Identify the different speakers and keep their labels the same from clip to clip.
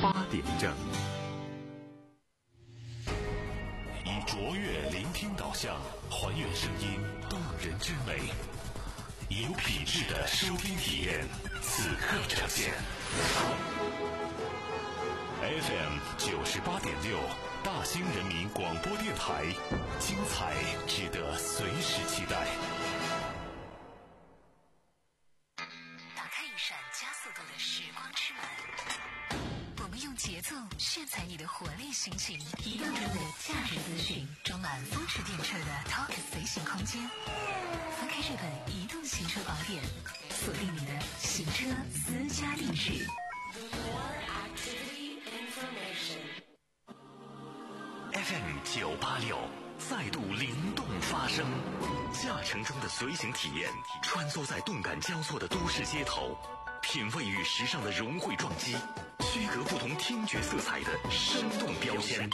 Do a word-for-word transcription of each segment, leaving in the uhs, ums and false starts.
Speaker 1: 八点正。
Speaker 2: 以卓越聆听导向，还原声音动人之美，有品质的收听体验，此刻呈现。F M 九十八点六，大兴人民广播电台，精彩值得随时期待。
Speaker 3: 打开一扇加速度的时光之门，我们用节奏炫彩你的活力心情，移动中的价值资讯，装满风驰电掣的 Talk 随行空间。翻开这本移动行车宝典，锁定你的行车私家地址。
Speaker 2: F M 九八六再度灵动发声，驾乘中的随行体验，穿梭在动感交错的都市街头，品味与时尚的融汇撞击，区隔不同听觉色彩的生动标签。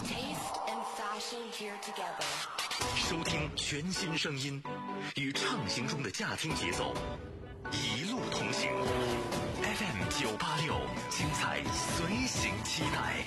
Speaker 2: 收听全新声音，与畅行中的驾听节奏，一路同行。F M 九八六，精彩随行期待。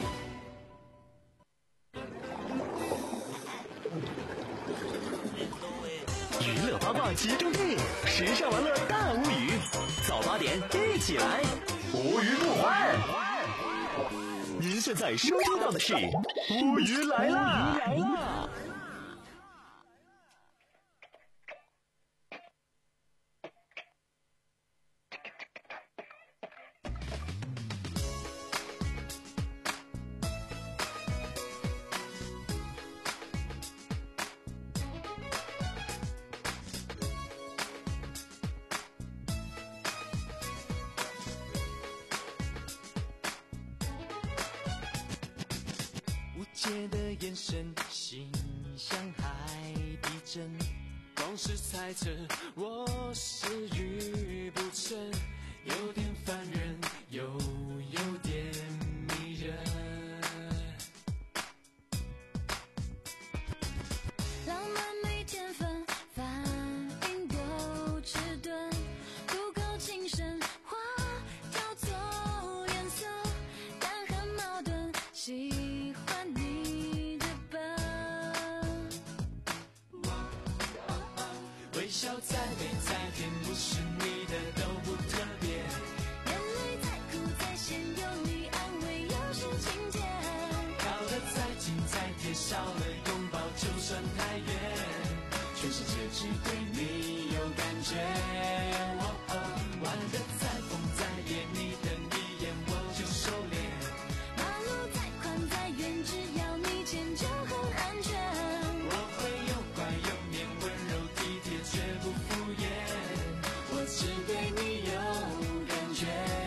Speaker 4: 娱乐八卦集中地，时尚玩乐大无语，早八点一起来，无语不欢。您现在收听到的是无语来啦！来啦！
Speaker 5: 界的眼神，心像海底针，光是猜测我是愚不成，有点烦人，又有点迷人。
Speaker 6: 浪漫没天分，反应都迟钝，不够精神，花挑错颜色，但很矛盾，喜欢你。
Speaker 5: 微笑再美再甜，不是你的都不特别。
Speaker 6: 眼泪再苦再咸，有你安慰又是晴天。
Speaker 5: 靠得再近再贴，少了拥抱就算太远。全世界只对你有感觉。哦哦，玩得再疯再野，你等一眼我就收敛。
Speaker 6: 马路再宽再远，只要你牵就很安全。
Speaker 5: 我会又乖又黏，温柔体贴绝不敷衍，我只对你有感觉。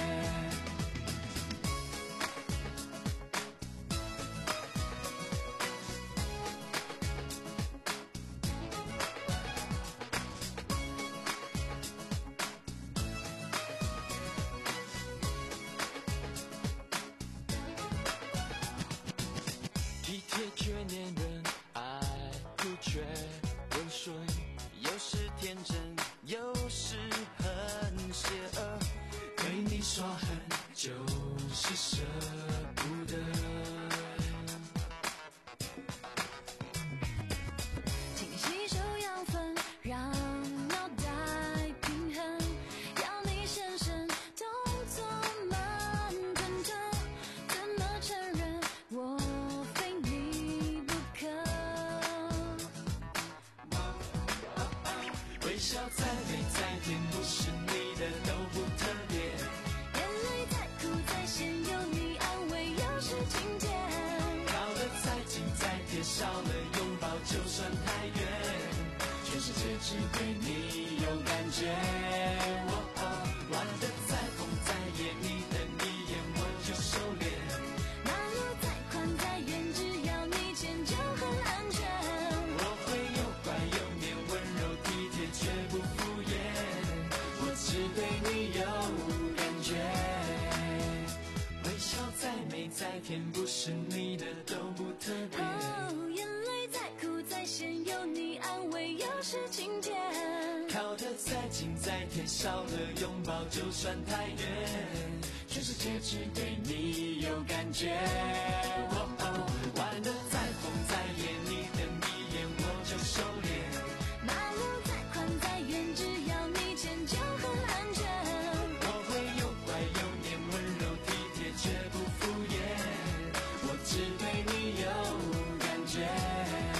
Speaker 5: 体贴却黏人，爱酷却温顺，有时天真，有时很邪恶。对你耍狠，就是舍不得。
Speaker 6: 请吸收养分，让脑袋平衡，要你深深动作慢吞吞，怎么承认我非你不可？
Speaker 5: 微笑再美再甜，不是你的都不特别。
Speaker 6: 眼泪再苦再咸，有你安慰又是晴天。
Speaker 5: 靠得再近再贴，少了拥抱就算太远。全世界只对你有感觉。哦哦，玩得再疯再野，你等一眼我就收敛。
Speaker 6: 马路再宽再远，只要你牵就很安全。
Speaker 5: 我会又乖又黏，温柔体贴绝不敷衍，我只对你有感觉。微笑再美再甜，不是你的都不特别。
Speaker 6: 哦，眼泪再苦再咸，有你安慰又是晴天。
Speaker 5: 靠得再近再贴，少了拥抱就算太远。全世界只对你觉。哦哦，玩得再疯再烈，你的迷眼我就收敛。
Speaker 6: 马路再宽再远，只要你牵就很安全。
Speaker 5: 我会又乖又黏，温柔体贴却不敷衍，我只对你有感觉。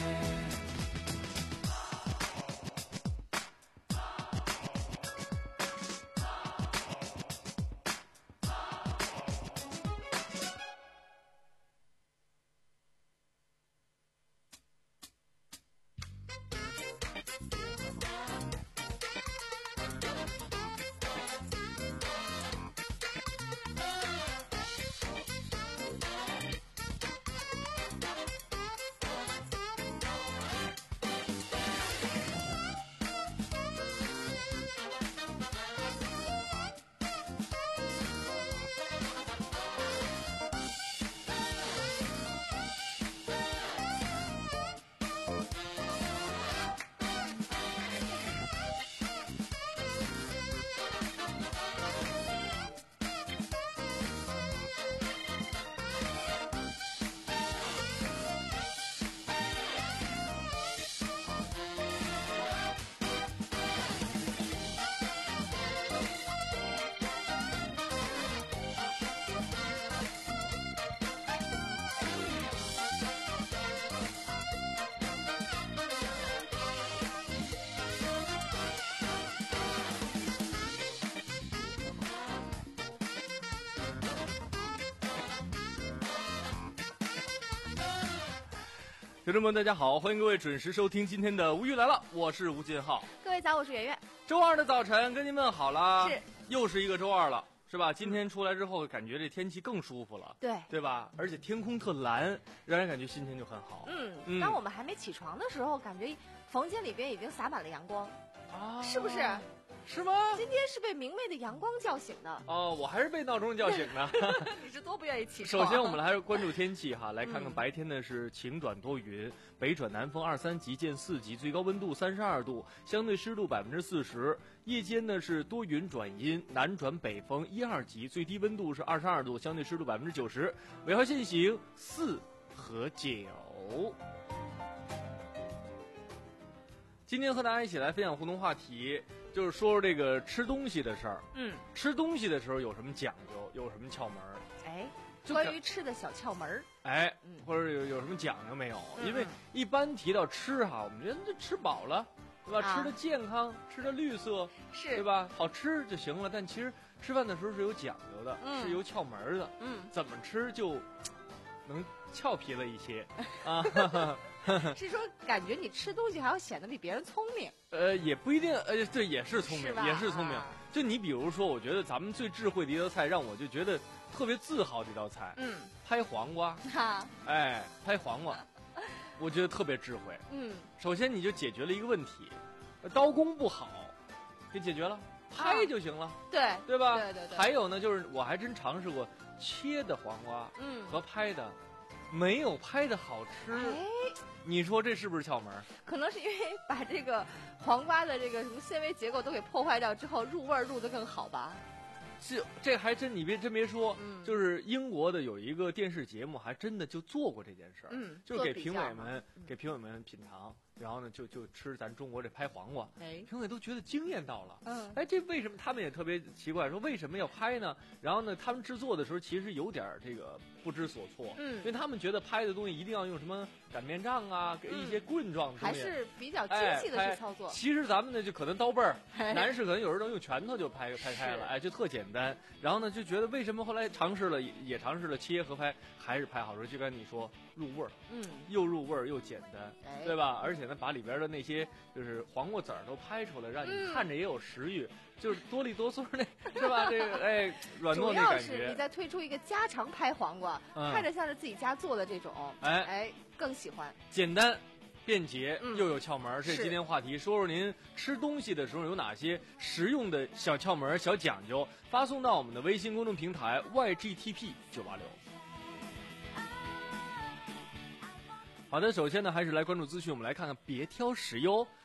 Speaker 1: 听众们大家好，欢迎各位准时收听今天的无语来了，我是吴金浩。
Speaker 7: 各位早，我是圆圆。
Speaker 1: 周二的早晨跟您问好了，
Speaker 7: 是
Speaker 1: 又是一个周二了，是吧？今天出来之后感觉这天气更舒服了，
Speaker 7: 对
Speaker 1: 对吧？而且天空特蓝，让人感觉心情就很好。
Speaker 7: 嗯，
Speaker 1: 嗯
Speaker 7: 当我们还没起床的时候，感觉房间里边已经洒满了阳光，
Speaker 1: 啊，
Speaker 7: 是不是？
Speaker 1: 是吗？
Speaker 7: 今天是被明媚的阳光叫醒的。
Speaker 1: 哦，我还是被闹钟叫醒的。
Speaker 7: 你是多不愿意起床？
Speaker 1: 首先，我们来还是关注天气哈，来看看
Speaker 7: 嗯
Speaker 1: 白天呢是晴短多云，北转南风二三级见四级，最高温度三十二度，相对湿度百分之四十。夜间呢是多云转阴，南转北风一二级，最低温度是二十二度，相对湿度百分之九十。尾号限行四和九。今天和大家一起来分享互动话题，就是说说这个吃东西的事儿。
Speaker 7: 嗯，
Speaker 1: 吃东西的时候有什么讲究，有什么窍门儿？
Speaker 7: 哎，
Speaker 1: 就
Speaker 7: 关于吃的小窍门儿，
Speaker 1: 哎，
Speaker 7: 嗯
Speaker 1: 或者有有什么讲究没有？
Speaker 7: 嗯
Speaker 1: 因为一般提到吃哈，我们觉得这吃饱了，对吧？
Speaker 7: 啊
Speaker 1: 吃的健康，吃的绿色，
Speaker 7: 是
Speaker 1: 对？吧？好吃就行了。但其实吃饭的时候是有讲究的，
Speaker 7: 嗯
Speaker 1: 是有窍门儿的。
Speaker 7: 嗯，
Speaker 1: 怎么吃就能俏皮了一些啊？
Speaker 7: 是说感觉你吃东西还要显得比别人聪明，
Speaker 1: 呃，也不一定，呃，这也是聪明，
Speaker 7: 是吧
Speaker 1: 也是聪明。
Speaker 7: 啊
Speaker 1: 就你比如说，我觉得咱们最智慧的一道菜，让我就觉得特别自豪的一道菜，
Speaker 7: 嗯，
Speaker 1: 拍黄瓜。
Speaker 7: 哈，
Speaker 1: 哎，拍黄瓜，我觉得特别智慧。
Speaker 7: 嗯，
Speaker 1: 首先你就解决了一个问题，刀工不好，给解决了，拍就行了，
Speaker 7: 对，
Speaker 1: 对吧？
Speaker 7: 对对对
Speaker 1: 还有呢，就是我还真尝试过切的黄瓜
Speaker 7: 嗯，
Speaker 1: 和拍的，没有拍的好吃。
Speaker 7: 哎，
Speaker 1: 你说这是不是窍门？
Speaker 7: 可能是因为把这个黄瓜的这个什么纤维结构都给破坏掉之后，入味儿入得更好吧？
Speaker 1: 这这还真你别真别说，
Speaker 7: 嗯
Speaker 1: 就是英国的有一个电视节目，还真的就做过这件事儿，
Speaker 7: 嗯
Speaker 1: 就是给
Speaker 7: 做比较嘛
Speaker 1: 评委们给评委们品尝，然后呢就就吃咱中国这拍黄瓜，
Speaker 7: 哎，
Speaker 1: 评委都觉得惊艳到了。
Speaker 7: 嗯
Speaker 1: 哎，这为什么他们也特别奇怪，说为什么要拍呢？然后呢，他们制作的时候其实有点儿这个不知所措，
Speaker 7: 嗯
Speaker 1: 因为他们觉得拍的东西一定要用什么擀面杖啊，给一些棍状的东
Speaker 7: 还
Speaker 1: 西。
Speaker 7: 是比较精
Speaker 1: 哎，
Speaker 7: 细的
Speaker 1: 拍
Speaker 7: 去操作。
Speaker 1: 其实咱们呢就可能刀背儿，
Speaker 7: 哎
Speaker 1: 男士可能有时候用拳头就拍拍开了，
Speaker 7: 是
Speaker 1: 哎，就特简单。然后呢就觉得为什么后来尝试了也也尝试了切和拍，还是拍好吃。就跟你说入味儿，
Speaker 7: 嗯，
Speaker 1: 又入味儿又简单，
Speaker 7: 哎
Speaker 1: 对吧？而且呢把里边的那些就是黄瓜籽儿都拍出来，让你
Speaker 7: 嗯
Speaker 1: 看着也有食欲，就是哆里哆嗦那是吧？这个哎软糯
Speaker 7: 主
Speaker 1: 那感
Speaker 7: 要是你
Speaker 1: 觉，
Speaker 7: 再推出一个家常拍黄瓜，
Speaker 1: 嗯
Speaker 7: 看着像是自己家做的这种，
Speaker 1: 哎
Speaker 7: 哎，更喜欢。
Speaker 1: 简单。便捷
Speaker 7: 嗯
Speaker 1: 又有窍门儿，这是
Speaker 7: 是
Speaker 1: 今天话题。说说您吃东西的时候有哪些实用的小窍门儿、小讲究？发送到我们的微信公众平台 Y G T P 九八六。好的，首先呢，还是来关注资讯。我们来看看别挑食哟。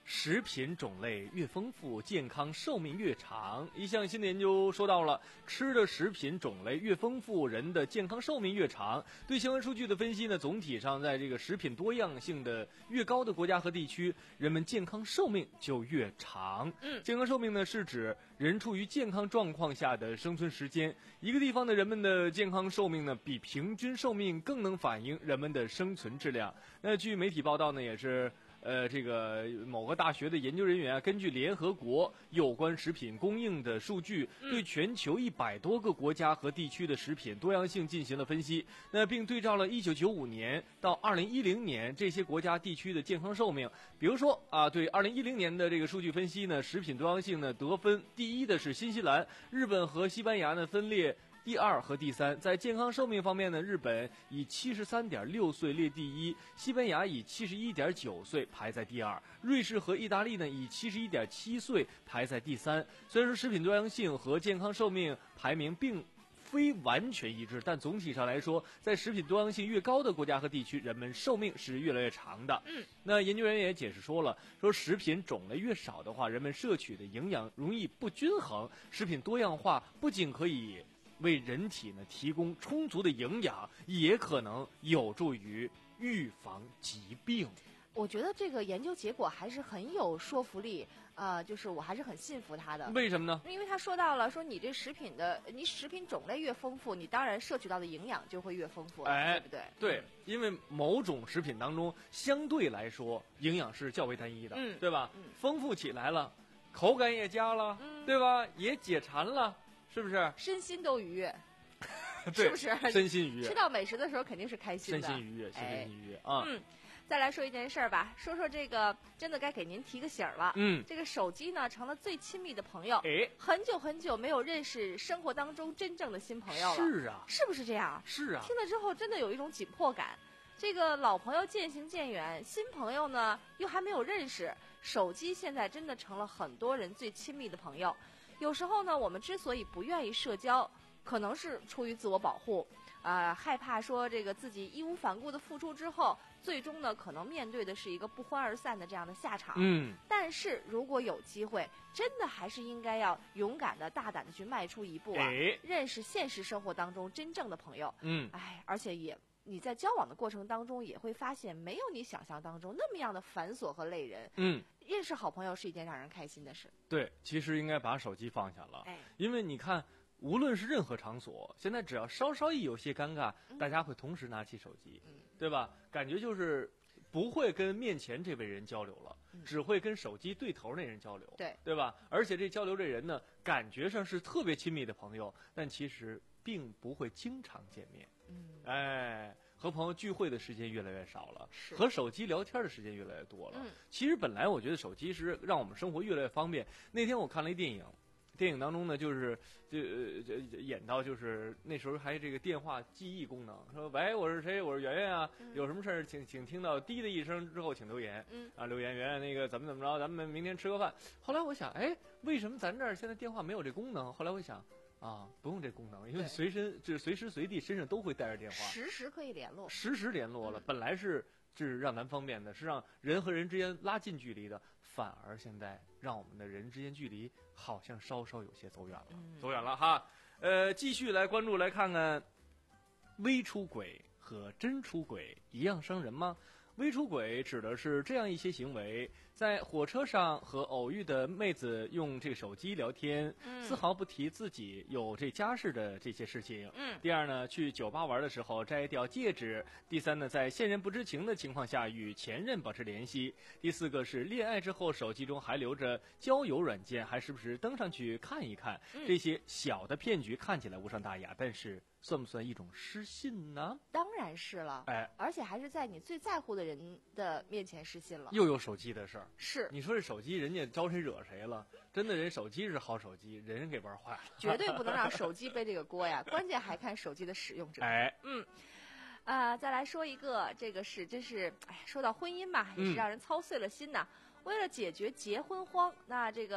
Speaker 1: 食品种类越丰富，健康寿命越长。一项新的研究说到了，吃的食品种类越丰富，人的健康寿命越长。对相关数据的分析呢，总体上在这个食品多样性的越高的国家和地区，人们健康寿命就越长。
Speaker 7: 嗯，
Speaker 1: 健康寿命呢，是指人处于健康状况下的生存时间。一个地方的人们的健康寿命呢，比平均寿命更能反映人们的生存质量。那据媒体报道呢，也是。呃，这个某个大学的研究人员啊，根据联合国有关食品供应的数据，
Speaker 7: 嗯、
Speaker 1: 对全球一百多个国家和地区的食品多样性进行了分析。那并对照了一九九五年到二零一零年这些国家地区的健康寿命。比如说啊，对二零一零年的这个数据分析呢，食品多样性呢得分第一的是新西兰，日本和西班牙呢分列第二和第三。在健康寿命方面呢，日本以七十三点六岁列第一，西班牙以七十一点九岁排在第二，瑞士和意大利呢以七十一点七岁排在第三。虽然说食品多样性和健康寿命排名并非完全一致，但总体上来说，在食品多样性越高的国家和地区，人们寿命是越来越长的。
Speaker 7: 嗯，
Speaker 1: 那研究人员也解释说了，说食品种类越少的话，人们摄取的营养容易不均衡。食品多样化不仅可以为人体呢提供充足的营养，也可能有助于预防疾病。
Speaker 7: 我觉得这个研究结果还是很有说服力，呃，就是我还是很信服他的。
Speaker 1: 为什么呢？
Speaker 7: 因为他说到了，说你这食品的，你食品种类越丰富，你当然摄取到的营养就会越丰富了，
Speaker 1: 哎，
Speaker 7: 对不对？
Speaker 1: 对，因为某种食品当中相对来说营养是较为单一的，
Speaker 7: 嗯，
Speaker 1: 对吧？
Speaker 7: 嗯，
Speaker 1: 丰富起来了，口感也佳了，
Speaker 7: 嗯，
Speaker 1: 对吧？也解馋了。是不是
Speaker 7: 身心都愉悦？
Speaker 1: 是
Speaker 7: 不是
Speaker 1: 身心愉悦？
Speaker 7: 吃到美食的时候肯定是开心的，
Speaker 1: 身心愉悦，身心愉悦、
Speaker 7: 哎、
Speaker 1: 啊！
Speaker 7: 嗯，再来说一件事儿吧，说说这个，真的该给您提个醒了。
Speaker 1: 嗯，
Speaker 7: 这个手机呢成了最亲密的朋友，
Speaker 1: 哎，
Speaker 7: 很久很久没有认识生活当中真正的新朋友了。
Speaker 1: 是啊，
Speaker 7: 是不是这样？
Speaker 1: 是啊，
Speaker 7: 听了之后真的有一种紧迫感。这个老朋友渐行渐远，新朋友呢又还没有认识，手机现在真的成了很多人最亲密的朋友。有时候呢，我们之所以不愿意社交，可能是出于自我保护，啊、呃，害怕说这个自己义无反顾的付出之后，最终呢可能面对的是一个不欢而散的这样的下场。
Speaker 1: 嗯，
Speaker 7: 但是如果有机会，真的还是应该要勇敢的、大胆的去迈出一步啊，
Speaker 1: 哎、
Speaker 7: 认识现实生活当中真正的朋友。
Speaker 1: 嗯，
Speaker 7: 哎，而且也。你在交往的过程当中也会发现，没有你想象当中那么样的繁琐和累人。
Speaker 1: 嗯，
Speaker 7: 认识好朋友是一件让人开心的事。
Speaker 1: 对，其实应该把手机放下了。
Speaker 7: 哎，
Speaker 1: 因为你看，无论是任何场所，现在只要稍稍一有些尴尬，
Speaker 7: 嗯、
Speaker 1: 大家会同时拿起手机，
Speaker 7: 嗯，
Speaker 1: 对吧？感觉就是不会跟面前这位人交流了，
Speaker 7: 嗯、
Speaker 1: 只会跟手机对头那人交流。
Speaker 7: 对，
Speaker 1: 对吧？而且这交流这人呢，感觉上是特别亲密的朋友，但其实并不会经常见面。
Speaker 7: 嗯，
Speaker 1: 哎，和朋友聚会的时间越来越少了，
Speaker 7: 是
Speaker 1: 和手机聊天的时间越来越多了。
Speaker 7: 嗯，
Speaker 1: 其实本来我觉得手机是让我们生活越来越方便。那天我看了一电影，电影当中呢，就是就就演到就是那时候还这个电话记忆功能，说喂，我是谁？我是圆圆啊，
Speaker 7: 嗯、
Speaker 1: 有什么事儿请请听到滴的一声之后请留言。
Speaker 7: 嗯
Speaker 1: 啊，留言圆圆那个怎么怎么着，咱们明天吃个饭。后来我想，哎，为什么咱这儿现在电话没有这功能？后来我想。啊，不用这功能，因为随身就是随时随地身上都会带着电话，
Speaker 7: 实时可以联络，
Speaker 1: 实时联络了。
Speaker 7: 嗯、
Speaker 1: 本来是是让咱方便的，是让人和人之间拉近距离的，反而现在让我们的人之间距离好像稍稍有些走远了，
Speaker 7: 嗯、
Speaker 1: 走远了哈。呃，继续来关注来看看，微出轨和真出轨一样伤人吗？微出轨指的是这样一些行为，在火车上和偶遇的妹子用这个手机聊天，
Speaker 7: 嗯、
Speaker 1: 丝毫不提自己有这家室的这些事情。
Speaker 7: 嗯。
Speaker 1: 第二呢，去酒吧玩的时候摘掉戒指。第三呢，在现任不知情的情况下与前任保持联系。第四个是恋爱之后手机中还留着交友软件，还时不时登上去看一看。
Speaker 7: 嗯、
Speaker 1: 这些小的骗局看起来无伤大雅，但是算不算一种失信呢？
Speaker 7: 当然是了，
Speaker 1: 哎，
Speaker 7: 而且还是在你最在乎的人的面前失信了。
Speaker 1: 又有手机的事儿，
Speaker 7: 是
Speaker 1: 你说这手机人家招谁惹谁了？真的，人手机是好手机，人给玩坏了，
Speaker 7: 绝对不能让手机背这个锅呀！关键还看手机的使用者。
Speaker 1: 哎，
Speaker 7: 嗯。啊、呃，再来说一个，这个是真是，哎，说到婚姻嘛，也是让人操碎了心呐。嗯、为了解决结婚荒，那这个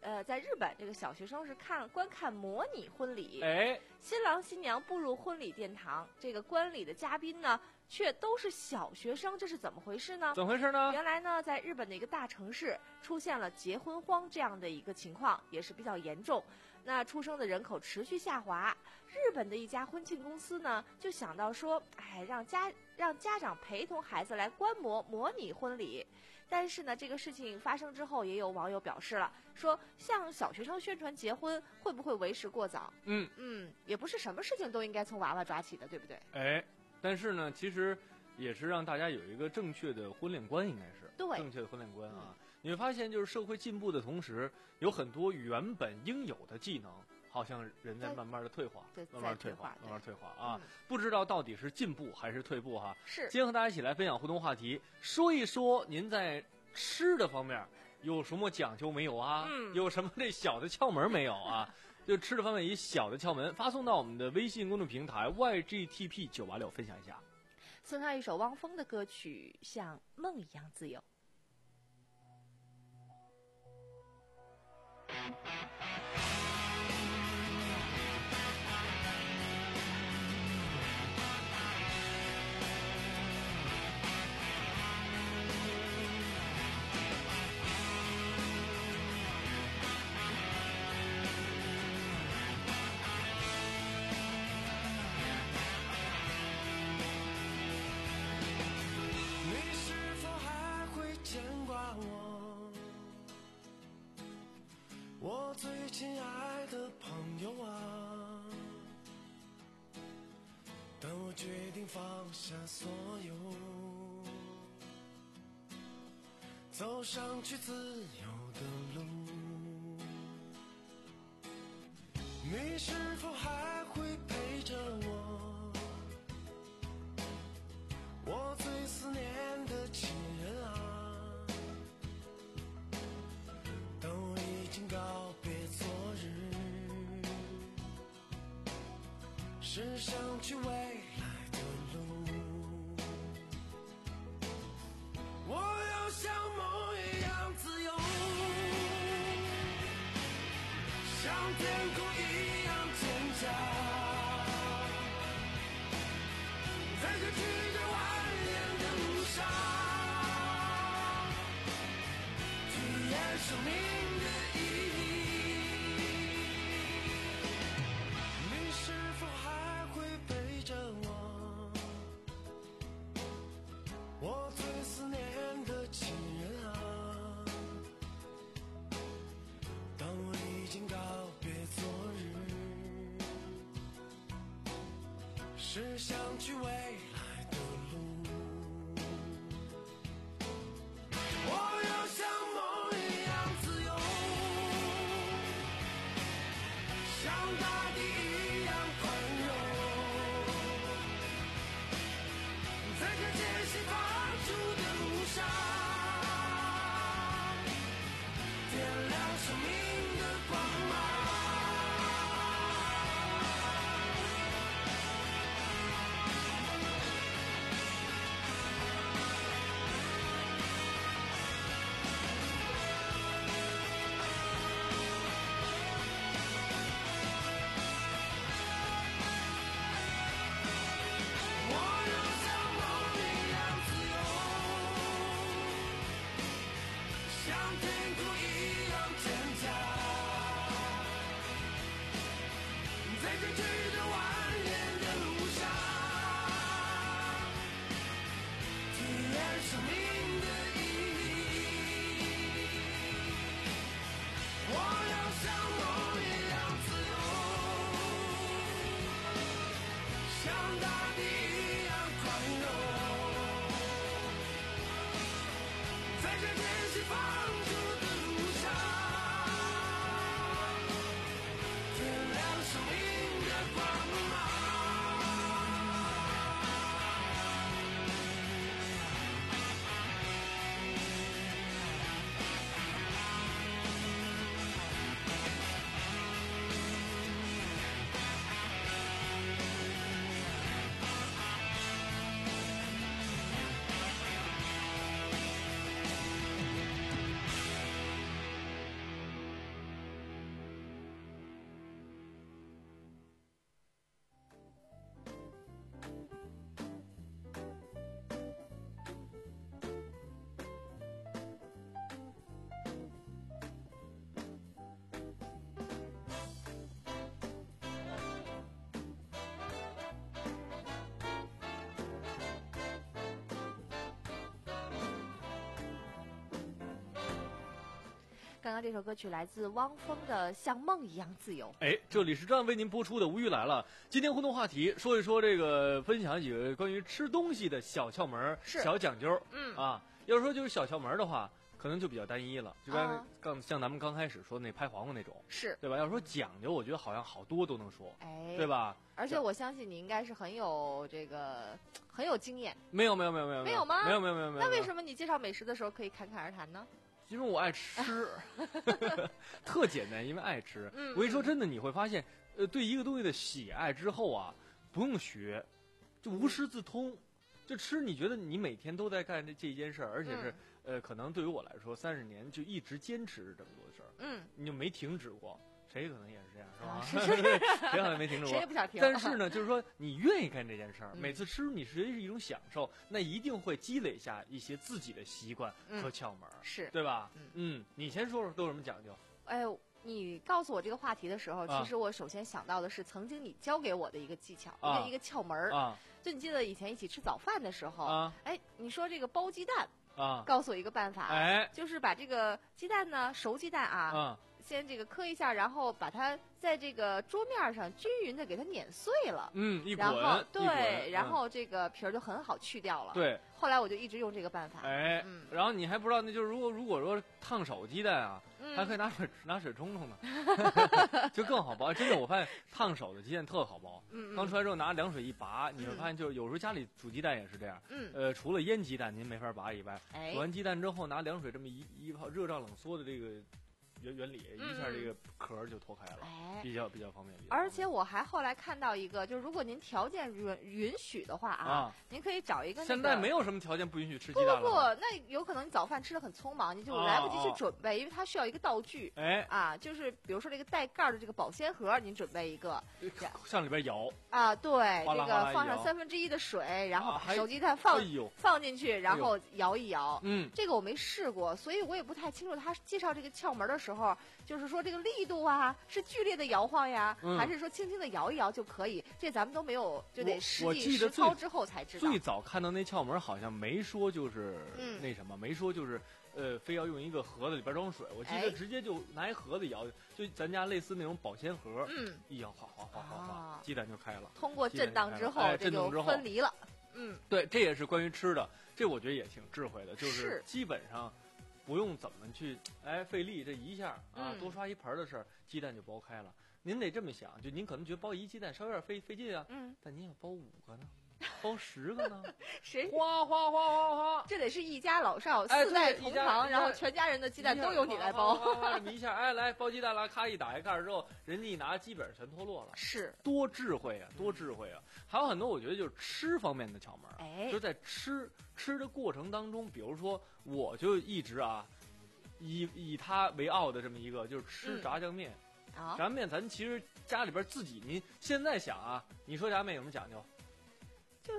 Speaker 7: 呃，在日本这个小学生是看观看模拟婚礼，
Speaker 1: 哎，
Speaker 7: 新郎新娘步入婚礼殿堂，这个观礼的嘉宾呢，却都是小学生，这是怎么回事呢？
Speaker 1: 怎么回事呢？
Speaker 7: 原来呢，在日本的一个大城市出现了结婚荒这样的一个情况，也是比较严重。那出生的人口持续下滑，日本的一家婚庆公司呢，就想到说，哎，让家让家长陪同孩子来观摩模拟婚礼。但是呢，这个事情发生之后，也有网友表示了，说向小学生宣传结婚会不会为时过早？
Speaker 1: 嗯
Speaker 7: 嗯，也不是什么事情都应该从娃娃抓起的，对不对？
Speaker 1: 哎，但是呢，其实也是让大家有一个正确的婚恋观，应该是
Speaker 7: 对
Speaker 1: 正确的婚恋观啊。你会发现，就是社会进步的同时，有很多原本应有的技能，好像人在慢慢的退化，
Speaker 7: 对
Speaker 1: 慢慢退
Speaker 7: 在退化
Speaker 1: 慢慢退化啊！
Speaker 7: 嗯
Speaker 1: 不知道到底是进步还是退步哈。
Speaker 7: 是
Speaker 1: 今天和大家一起来分享互动话题，说一说您在吃的方面有什么讲究没有啊？
Speaker 7: 嗯
Speaker 1: 有什么这小的窍门没有啊？就吃的方面以小的窍门发送到我们的微信公众平台 Y G T P 九八六分享一下。
Speaker 7: 送上一首汪峰的歌曲《像梦一样自由》。
Speaker 5: 你是否还会牵挂我？我最亲爱的朋友啊，当我决定放下所有，走上去自由的路，你是否还会陪着我？我最思念的亲人啊，当我已经告别昨日，是想去未来的路。我要像梦一样自由，像天空一样坚强，在这曲折蜿蜒的路上，体验生命的意义。你是否还会陪着我？我最思念的亲人啊，当我已经告别昨日，是想去未来的路。我要像梦一样自由，像大地一样宽容，在这艰辛发出的路上，点亮生命的光芒。我要像梦一样自由，像天空一样坚强，
Speaker 7: 刚刚这首歌曲来自汪峰的《像梦一样自由》。
Speaker 1: 哎，这里是这样为您播出的《无语来了》。今天互动话题说一说这个，分享几个关于吃东西的小窍门、小讲究。
Speaker 7: 嗯
Speaker 1: 啊，要说就是小窍门的话，可能就比较单一了，就刚才
Speaker 7: 啊
Speaker 1: 刚像咱们刚开始说的那拍黄瓜那种，
Speaker 7: 是
Speaker 1: 对吧？要说讲究，我觉得好像好多都能说，
Speaker 7: 哎，
Speaker 1: 对吧？
Speaker 7: 而且我相信你应该是很有这个很有经验。
Speaker 1: 没有没有没有没有
Speaker 7: 没有吗
Speaker 1: 没有没有没有没有。
Speaker 7: 那为什么你介绍美食的时候可以侃侃而谈呢？
Speaker 1: 因为我爱吃，特简单，因为爱吃。
Speaker 7: 嗯
Speaker 1: 我跟你说真的，你会发现，呃，对一个东西的喜爱之后啊，不用学，就无师自通。就吃，你觉得你每天都在干这这一件事儿，而且是、
Speaker 7: 嗯、
Speaker 1: 呃，可能对于我来说，三十年就一直坚持这么多事儿，
Speaker 7: 嗯，
Speaker 1: 你就没停止过。谁可能也是这样，是吧？
Speaker 7: 啊、是是
Speaker 1: 对，谁好像没停止过，
Speaker 7: 谁也不想停。
Speaker 1: 但是呢，就是说你愿意干这件事儿，
Speaker 7: 嗯、
Speaker 1: 每次吃你实际是一种享受，那一定会积累下一些自己的习惯和窍门，
Speaker 7: 嗯、是
Speaker 1: 对吧？
Speaker 7: 嗯
Speaker 1: 嗯，你先说说都有什么讲究？
Speaker 7: 哎，你告诉我这个话题的时候，
Speaker 1: 啊、
Speaker 7: 其实我首先想到的是曾经你教给我的一个技巧，
Speaker 1: 啊、
Speaker 7: 一个一个窍门儿
Speaker 1: 啊。
Speaker 7: 就你记得以前一起吃早饭的时候，
Speaker 1: 啊，
Speaker 7: 哎，你说这个包鸡蛋
Speaker 1: 啊，
Speaker 7: 告诉我一个办法，
Speaker 1: 哎，
Speaker 7: 就是把这个鸡蛋呢，熟鸡蛋啊，
Speaker 1: 啊
Speaker 7: 先这个磕一下，然后把它在这个桌面上均匀的给它碾碎了，
Speaker 1: 嗯，一滚，
Speaker 7: 然后对，
Speaker 1: 嗯、
Speaker 7: 然后这个皮儿就很好去掉了。
Speaker 1: 对，
Speaker 7: 后来我就一直用这个办法。
Speaker 1: 哎，
Speaker 7: 嗯，
Speaker 1: 然后你还不知道，那就是如果如果说烫手鸡蛋啊，
Speaker 7: 嗯、
Speaker 1: 还可以拿水拿水冲冲呢，就更好包。真的，我发现烫手的鸡蛋特好包。
Speaker 7: 嗯，
Speaker 1: 刚出来之后拿凉水一拔，你会发现就是有时候家里煮鸡蛋也是这样。
Speaker 7: 嗯，
Speaker 1: 呃，除了腌鸡蛋您没法拔以外，
Speaker 7: 哎，
Speaker 1: 煮完鸡蛋之后拿凉水这么一一泡，热胀冷缩的这个原原理，一下这个壳就脱开了，
Speaker 7: 哎，
Speaker 1: 比较比较方便。
Speaker 7: 而且我还后来看到一个，就是如果您条件允允许的话啊，
Speaker 1: 啊
Speaker 7: 您可以找一个、那个。
Speaker 1: 现在没有什么条件不允许吃鸡蛋了。
Speaker 7: 不不不，那有可能你早饭吃的很匆忙，你就来不及去准备，哦、因为它需要一个道具。
Speaker 1: 哎，
Speaker 7: 啊，就是比如说这个带盖的这个保鲜盒，您准备一个，
Speaker 1: 向里边摇。
Speaker 7: 啊，对，
Speaker 1: 哗啦哗啦
Speaker 7: 这个放上三分之一的水，然后把熟鸡蛋放、
Speaker 1: 哎、
Speaker 7: 放进去，然后摇一摇。
Speaker 1: 嗯，
Speaker 7: 这个我没试过，所以我也不太清楚他介绍这个窍门的时候，就是说这个力度啊，是剧烈的摇晃呀，
Speaker 1: 嗯、
Speaker 7: 还是说轻轻的摇一摇就可以？这咱们都没有，就得实际实操之后才知道。
Speaker 1: 最早看到那窍门好像没说就是那什么，
Speaker 7: 嗯、
Speaker 1: 没说就是呃，非要用一个盒子里边装水，我记得直接就拿一盒子摇，就咱家类似那种保鲜盒，
Speaker 7: 嗯，
Speaker 1: 一摇哗哗哗哗哗，
Speaker 7: 啊、
Speaker 1: 鸡蛋就开了。
Speaker 7: 通过震荡之后，
Speaker 1: 哎、
Speaker 7: 这就分离了。嗯，
Speaker 1: 对，这也是关于吃的，这我觉得也挺智慧的，就是
Speaker 7: 是
Speaker 1: 基本上不用怎么去哎费力，这一下啊、
Speaker 7: 嗯、
Speaker 1: 多刷一盆的事儿，鸡蛋就包开了。您得这么想，就您可能觉得包一鸡蛋稍微有点费费劲啊，
Speaker 7: 嗯，
Speaker 1: 但您要包五个呢？包十个呢？
Speaker 7: 谁
Speaker 1: 哗哗哗哗哗！
Speaker 7: 这得是一家老少、
Speaker 1: 哎、
Speaker 7: 四代同堂，然后全家人的鸡蛋都由你来包。
Speaker 1: 这么一下，哎，来包鸡蛋了，咔一打开盖儿之后，人家一拿，基本上全脱落了。
Speaker 7: 是，
Speaker 1: 多智慧啊，多智慧啊！还有很多，我觉得就是吃方面的窍门，
Speaker 7: 哎，
Speaker 1: 就是在吃吃的过程当中，比如说，我就一直啊，以以它为傲的这么一个，就是吃炸酱面。
Speaker 7: 嗯、啊，
Speaker 1: 炸酱面咱其实家里边自己，您现在想啊，你说炸酱面有什么讲究？
Speaker 7: 就是，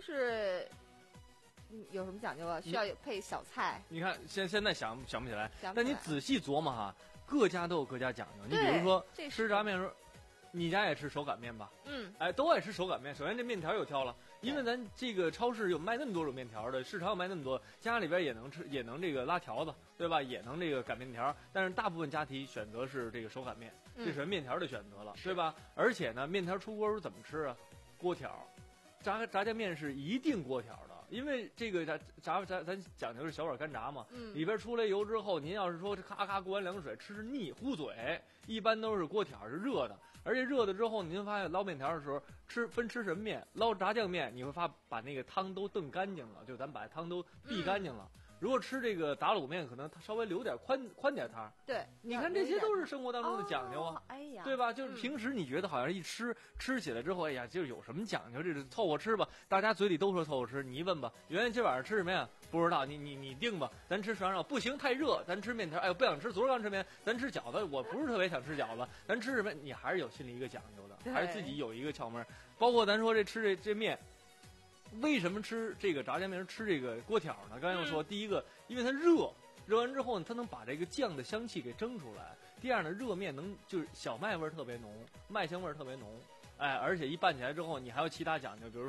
Speaker 7: 嗯，有什么讲究啊？需要有配小菜。
Speaker 1: 你看，现现在想想不起来，
Speaker 7: 但
Speaker 1: 你仔细琢磨哈，各家都有各家讲究。你比如说吃炸面时候，你家也吃手擀面吧？
Speaker 7: 嗯，
Speaker 1: 哎，都爱吃手擀面。首先这面条有挑了，因为咱这个超市有卖那么多种面条的，市场有卖那么多，家里边也能吃，也能这个拉条子，对吧？也能这个擀面条，但是大部分家庭选择是这个手擀面，
Speaker 7: 嗯、
Speaker 1: 这属于面条的选择了，对吧？而且呢，面条出锅时候怎么吃啊？锅条。炸炸酱面是一定锅条的，因为这个炸炸炸咱讲究是小碗干炸嘛，
Speaker 7: 嗯、
Speaker 1: 里边出来油之后，您要是说这咔咔过完凉水吃腻糊嘴，一般都是锅条是热的，而且热的之后，您发现捞面条的时候吃分吃什么面，捞炸酱面你会发把那个汤都炖干净了，就咱把汤都避干净了。嗯如果吃这个打卤面，可能它稍微留点宽宽点汤。
Speaker 7: 对，
Speaker 1: 你看这些都是生活当中的讲究啊，
Speaker 7: 哦、哎呀，
Speaker 1: 对吧？就是平时你觉得好像一吃、嗯、吃起来之后，哎呀，就是有什么讲究，这是凑合吃吧。大家嘴里都说凑合吃，你一问吧，原来今晚上吃什么呀？不知道，你你你定吧。咱吃涮肉不行，太热，咱吃面条。哎，我不想吃，昨儿刚吃面，咱吃饺子。我不是特别想吃饺子，咱吃什么？你还是有心里一个讲究的，还是自己有一个窍门。包括咱说这吃这这面。为什么吃这个炸酱面吃这个锅条呢？刚才我说，
Speaker 7: 嗯、
Speaker 1: 第一个，因为它热，热完之后呢，它能把这个酱的香气给蒸出来。第二呢，热面能就是小麦味儿特别浓，麦香味儿特别浓。哎，而且一拌起来之后，你还有其他讲究，比如说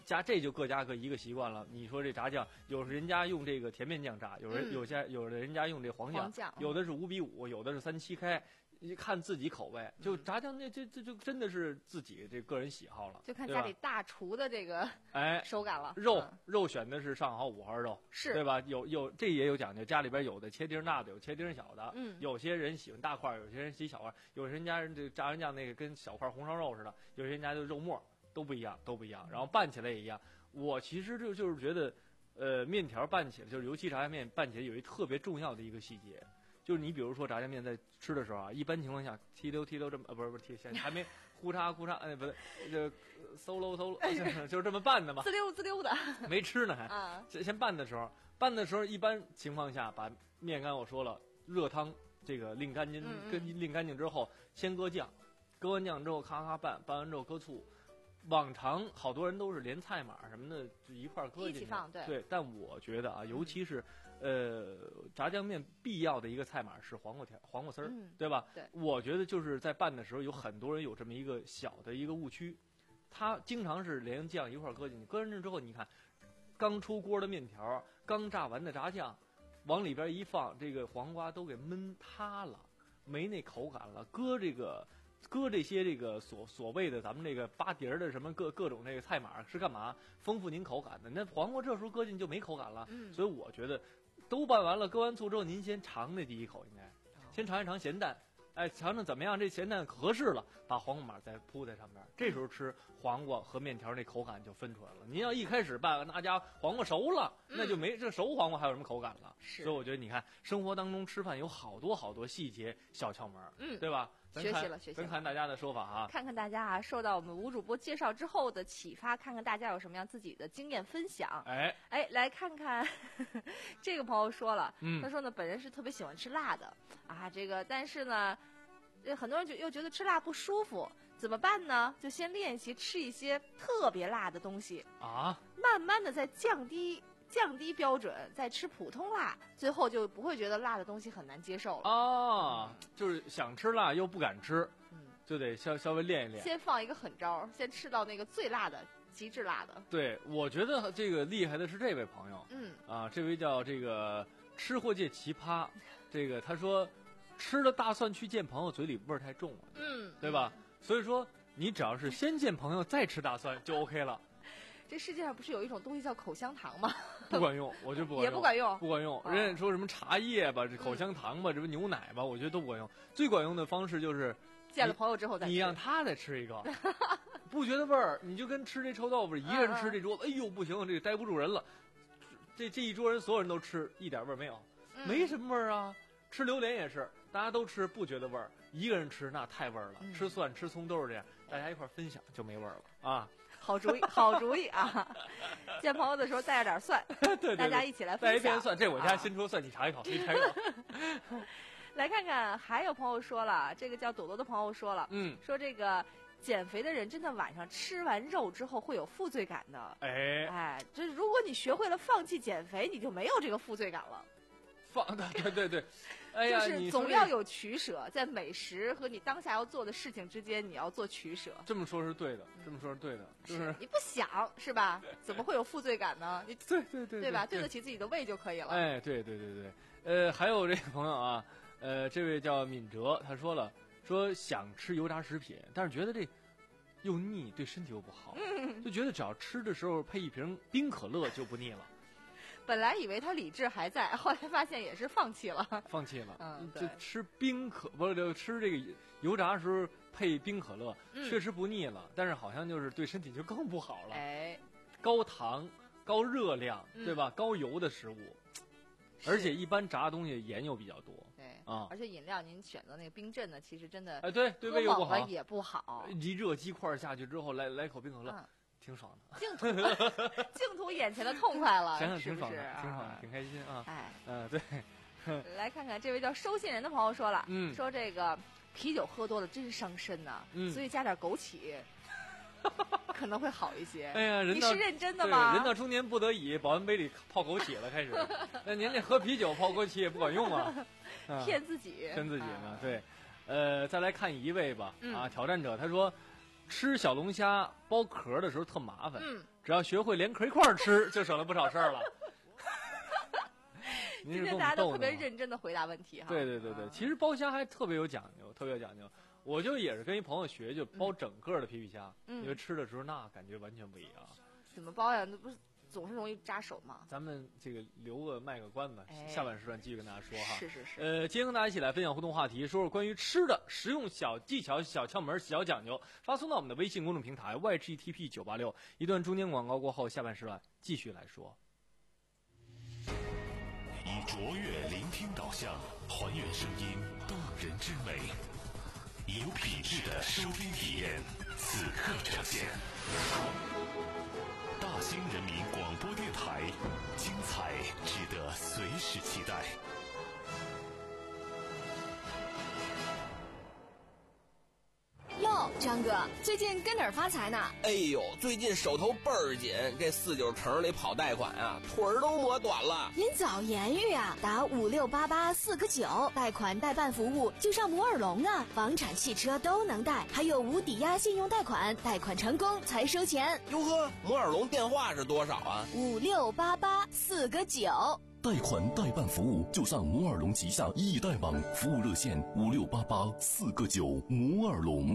Speaker 1: 家这就各家各一个习惯了。你说这炸酱，有人家用这个甜面酱炸，有人、
Speaker 7: 嗯、
Speaker 1: 有些有的人家用这黄酱，
Speaker 7: 黄酱
Speaker 1: 有的是五比五，有的是三七开。你看自己口味，就炸酱那这这就真的是自己这个人喜好了，
Speaker 7: 就看家里大厨的这个
Speaker 1: 哎
Speaker 7: 手感了。
Speaker 1: 肉、
Speaker 7: 嗯、
Speaker 1: 肉选的是上好五号肉，
Speaker 7: 是
Speaker 1: 对吧？有有这也有讲究，家里边有的切丁大的，有切丁小的，
Speaker 7: 嗯，
Speaker 1: 有些人喜欢大块，有些人喜小块，有人家人这炸完酱那个跟小块红烧肉似的，有些人家就肉末都不一样，都不一样，然后拌起来也一样。我其实就就是觉得，呃，面条拌起来，就是尤其炸酱面拌起来有一特别重要的一个细节。就是你比如说炸酱面在吃的时候啊，一般情况下提溜提溜这么呃不是不是提现还没呼嚓呼嚓哎不对这嗖喽嗖喽就是这么拌的嘛，
Speaker 7: 滋溜滋溜的
Speaker 1: 没吃呢还
Speaker 7: 啊
Speaker 1: 先先拌的时候拌的时候一般情况下把面干我说了热汤这个拎干净
Speaker 7: 嗯
Speaker 1: 跟拎干净之后先搁酱，搁完酱之后咔咔拌拌完之后搁醋。往常好多人都是连菜码什么的就一块搁进去
Speaker 7: 一起放，对
Speaker 1: 对，但我觉得啊，尤其是、嗯、呃炸酱面必要的一个菜码是黄瓜条、黄瓜丝儿、
Speaker 7: 嗯，
Speaker 1: 对吧？
Speaker 7: 对，
Speaker 1: 我觉得就是在拌的时候，有很多人有这么一个小的一个误区，他经常是连酱一块搁进去，搁进去之后，你看刚出锅的面条，刚炸完的炸酱，往里边一放，这个黄瓜都给焖塌了，没那口感了，搁这个。搁这些这个所所谓的咱们这个八碟儿的什么各各种这个菜码是干嘛？丰富您口感的。那黄瓜这时候搁进就没口感了。
Speaker 7: 嗯，
Speaker 1: 所以我觉得都拌完了，搁完醋之后，您先尝那第一口，应该先尝一尝咸淡，哎，尝尝怎么样？这咸淡合适了，把黄瓜码再铺在上边，这时候吃黄瓜和面条那口感就分出来了。您要一开始拌，那家黄瓜熟了，那就没、嗯、这熟黄瓜还有什么口感了？
Speaker 7: 是。
Speaker 1: 所以我觉得你看，生活当中吃饭有好多好多细节小窍门，
Speaker 7: 嗯，
Speaker 1: 对吧？
Speaker 7: 学习了，学习了。
Speaker 1: 咱看大家的说法啊，
Speaker 7: 看看大家啊，受到我们吴主播介绍之后的启发，看看大家有什么样自己的经验分享。
Speaker 1: 哎
Speaker 7: 哎，来看看呵呵这个朋友说了，
Speaker 1: 嗯，
Speaker 7: 他说呢，本人是特别喜欢吃辣的啊，这个但是呢，很多人就又觉得吃辣不舒服，怎么办呢？就先练习吃一些特别辣的东西
Speaker 1: 啊，
Speaker 7: 慢慢的再降低。降低标准，再吃普通辣，最后就不会觉得辣的东西很难接受了。
Speaker 1: 哦，就是想吃辣又不敢吃，
Speaker 7: 嗯，
Speaker 1: 就得稍稍微练一练。
Speaker 7: 先放一个狠招，先吃到那个最辣的、极致辣的。
Speaker 1: 对，我觉得这个厉害的是这位朋友，
Speaker 7: 嗯，
Speaker 1: 啊，这位叫这个吃货界奇葩，这个他说吃了大蒜去见朋友，嘴里味儿太重了，
Speaker 7: 嗯，
Speaker 1: 对吧？所以说你只要是先见朋友再吃大蒜就 OK 了。
Speaker 7: 这世界上不是有一种东西叫口香糖吗？
Speaker 1: 不管用，我觉得不管用，
Speaker 7: 也不管用，
Speaker 1: 不管用。
Speaker 7: 哦、
Speaker 1: 人家说什么茶叶吧，这口香糖吧，嗯、这不牛奶吧，我觉得都不管用。最管用的方式就是
Speaker 7: 见了朋友之后再吃，
Speaker 1: 你让他再吃一个，不觉得味儿，你就跟吃这臭豆腐，一个人吃这桌子，嗯嗯哎呦不行，这个待不住人了。这这一桌人所有人都吃，一点味儿没有，
Speaker 7: 嗯、
Speaker 1: 没什么味儿啊。吃榴莲也是，大家都吃不觉得味儿，一个人吃那太味儿了。
Speaker 7: 嗯、
Speaker 1: 吃蒜吃葱都是这样，大家一块分享就没味儿了啊。
Speaker 7: 好主意，好主意啊！见朋友的时候带着点蒜，
Speaker 1: 对, 对, 对，
Speaker 7: 大家一起来分享。
Speaker 1: 带一片蒜，这我家新出蒜，啊、你尝一口，你尝一口。
Speaker 7: 来看看，还有朋友说了，这个叫朵朵的朋友说了，
Speaker 1: 嗯，
Speaker 7: 说这个减肥的人真的晚上吃完肉之后会有负罪感的。
Speaker 1: 哎
Speaker 7: 哎，这如果你学会了放弃减肥，你就没有这个负罪感了。
Speaker 1: 放对对对，哎呀，
Speaker 7: 就是总要有取舍，在美食和你当下要做的事情之间，你要做取舍。
Speaker 1: 这么说是对的，这么说是对的，就是
Speaker 7: 你不想是吧？怎么会有负罪感呢？你
Speaker 1: 对对对，
Speaker 7: 对吧？对得起自己的胃就可以了。
Speaker 1: 哎，对对对对，呃，还有这个朋友啊，呃，这位叫敏哲，他说了，说想吃油炸食品，但是觉得这又腻，对身体又不好，
Speaker 7: 嗯、
Speaker 1: 就觉得只要吃的时候配一瓶冰可乐就不腻了。
Speaker 7: 本来以为他理智还在，后来发现也是放弃了。
Speaker 1: 放弃了，
Speaker 7: 嗯，
Speaker 1: 就吃冰可不是就吃这个油炸时候配冰可乐，
Speaker 7: 嗯、
Speaker 1: 确实不腻了，但是好像就是对身体就更不好了。
Speaker 7: 哎，
Speaker 1: 高糖、高热量，
Speaker 7: 嗯、
Speaker 1: 对吧？高油的食物，而且一般炸东西盐又比较多。
Speaker 7: 对
Speaker 1: 啊，
Speaker 7: 而且饮料您选择那个冰镇的，其实真的
Speaker 1: 哎，对对胃又不好，
Speaker 7: 也不好。
Speaker 1: 一热鸡块下去之后，来来口冰可乐。嗯挺爽的，
Speaker 7: 净土净土眼前的痛快了，
Speaker 1: 想想
Speaker 7: 挺
Speaker 1: 爽的，
Speaker 7: 是
Speaker 1: 挺爽的，挺开心啊！
Speaker 7: 哎，
Speaker 1: 嗯，对。
Speaker 7: 来看看这位叫收信人的朋友说了，
Speaker 1: 嗯，
Speaker 7: 说这个啤酒喝多了真伤身呐，
Speaker 1: 嗯，
Speaker 7: 所以加点枸杞可能会好一些。
Speaker 1: 哎呀，人
Speaker 7: 你是认真的吗？
Speaker 1: 人到中年不得已，保温杯里泡枸杞了，开始。那您这喝啤酒泡枸杞也不管用啊，
Speaker 7: 骗自己，
Speaker 1: 骗自己呢。对，呃，再来看一位吧，啊，挑战者他说。 吃小龙虾剥壳的时候特麻烦，
Speaker 7: 嗯，
Speaker 1: 只要学会连壳一块儿吃，就省了不少事儿了。您是跟我
Speaker 7: 今天大家都特别
Speaker 1: 们逗呢吗？
Speaker 7: 认真的回答问题哈。
Speaker 1: 对对对对，
Speaker 7: 啊
Speaker 1: 其实剥虾还特别有讲究，特别有讲究。我就也是跟一朋友学，就剥整个的皮皮虾，
Speaker 7: 嗯
Speaker 1: 因为吃的时候那感觉完全不一样。
Speaker 7: 怎么包呀？那不是总是容易扎手吗？
Speaker 1: 咱们这个留个卖个关子，
Speaker 7: 哎
Speaker 1: 下半时段继续跟大家说哈。
Speaker 7: 是是是。
Speaker 1: 呃，今天跟大家一起来分享互动话题，说说关于吃的实用小技巧、小窍门、小讲究，发送到我们的微信公众平台 Y G T P 九八六。一段中间广告过后，下半时段继续来说。
Speaker 2: 以卓越聆听导向，还原声音动人之美，以有品质的收听体验，此刻呈现。大兴人民广播电台，精彩值得随时期待。
Speaker 8: 哟，张哥，最近跟哪儿发财呢？
Speaker 9: 哎呦，最近手头倍儿紧，这四九城里跑贷款啊，腿儿都磨短了。
Speaker 8: 您早言语啊，打五六八八四个九，贷款代办服务就上摩尔龙啊，房产、汽车都能贷，还有无抵押信用贷款，贷款成功才收钱。
Speaker 9: 哟呵，摩尔龙电话是多少啊？
Speaker 8: 五六八八四个九。
Speaker 10: 贷款代办服务就上摩尔龙旗下易贷网，服务热线五六八八四个九。摩尔龙。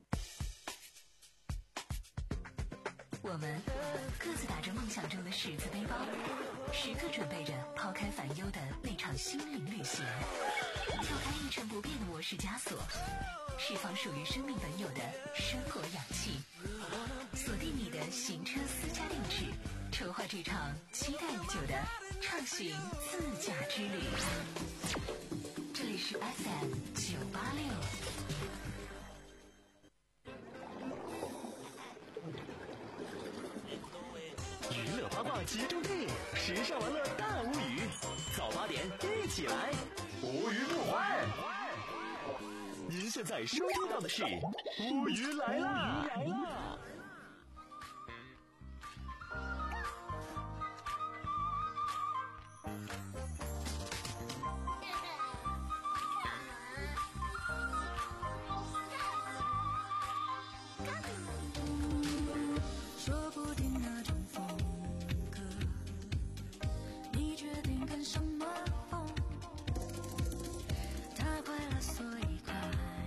Speaker 3: 我们各自打着梦想中的十字背包，时刻准备着抛开烦忧的那场心灵旅行，跳开一成不变的模式枷锁，释放属于生命本有的生活氧气，锁定你的行车私家定制，筹划这场期待已久的畅行自驾之旅。这里是 F M 九八六。
Speaker 4: 娱乐八卦集中地，时尚玩乐大无语。早八点一起来，无鱼不欢。您现在收听到的是乌鱼来啦！
Speaker 6: 说不定那种风格，你决定跟什么风？太快了，所以快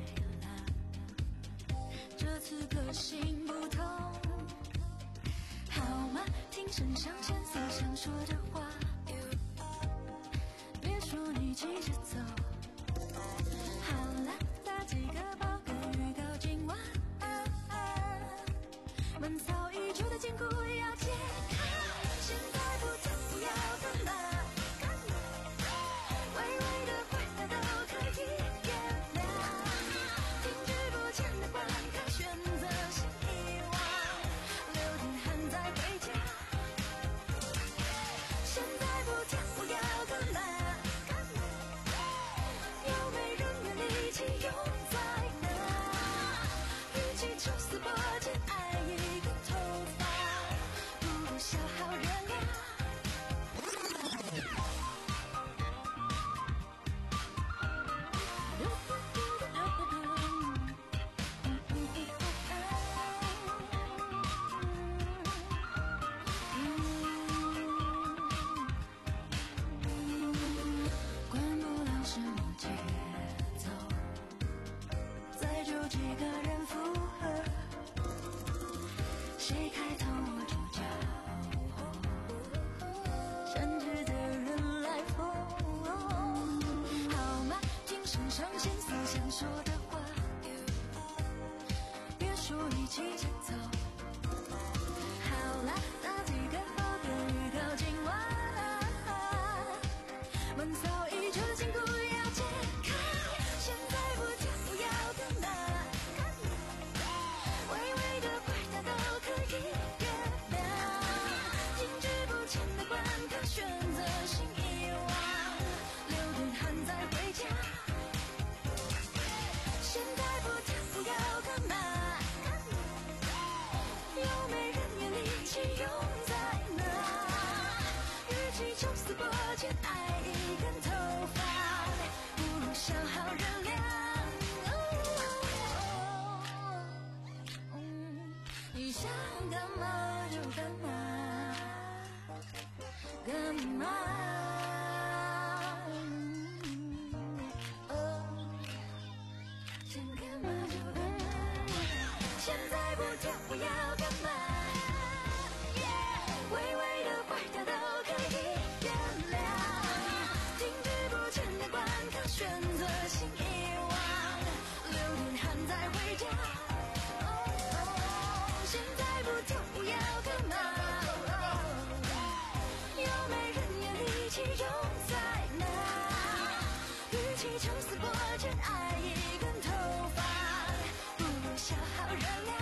Speaker 6: 乐。这次个性不同，好吗？听声像牵丝想说的话，别说你急着走。好了，打几个报告预告今晚。闷骚已久的坚固要解开，现在不走不要干嘛？微微的坏的都可以原谅，停止不前的观看，选择性遗忘，流点汗再回家。现在不跳不要干嘛？有没人愿力气用在哪？与其抽丝剥茧爱一个头发，不如消耗热量。管不了什么节奏，再就几个人附和，谁开头我就叫后，甚至的人来疯，好吗？听声上心思想说的话，别说一起节奏。好啦，打几个报告预告今晚，闷骚已久的禁锢要解开，现在不跳不要干嘛？微微的坏他都可以原谅，停止不前的观看，选择性遗忘，流点汗再回家。现在不跳不要干嘛？ 嘛？哦，想干嘛就干嘛，现在不跳我要干嘛？微微的坏掉都可以原谅，停止不前的观看，选择性遗忘，流点汗再回家。哦，现在不跳我要干嘛？有没人眼里其中在哪？与其抽丝剥茧爱一根头发，不如消耗热量。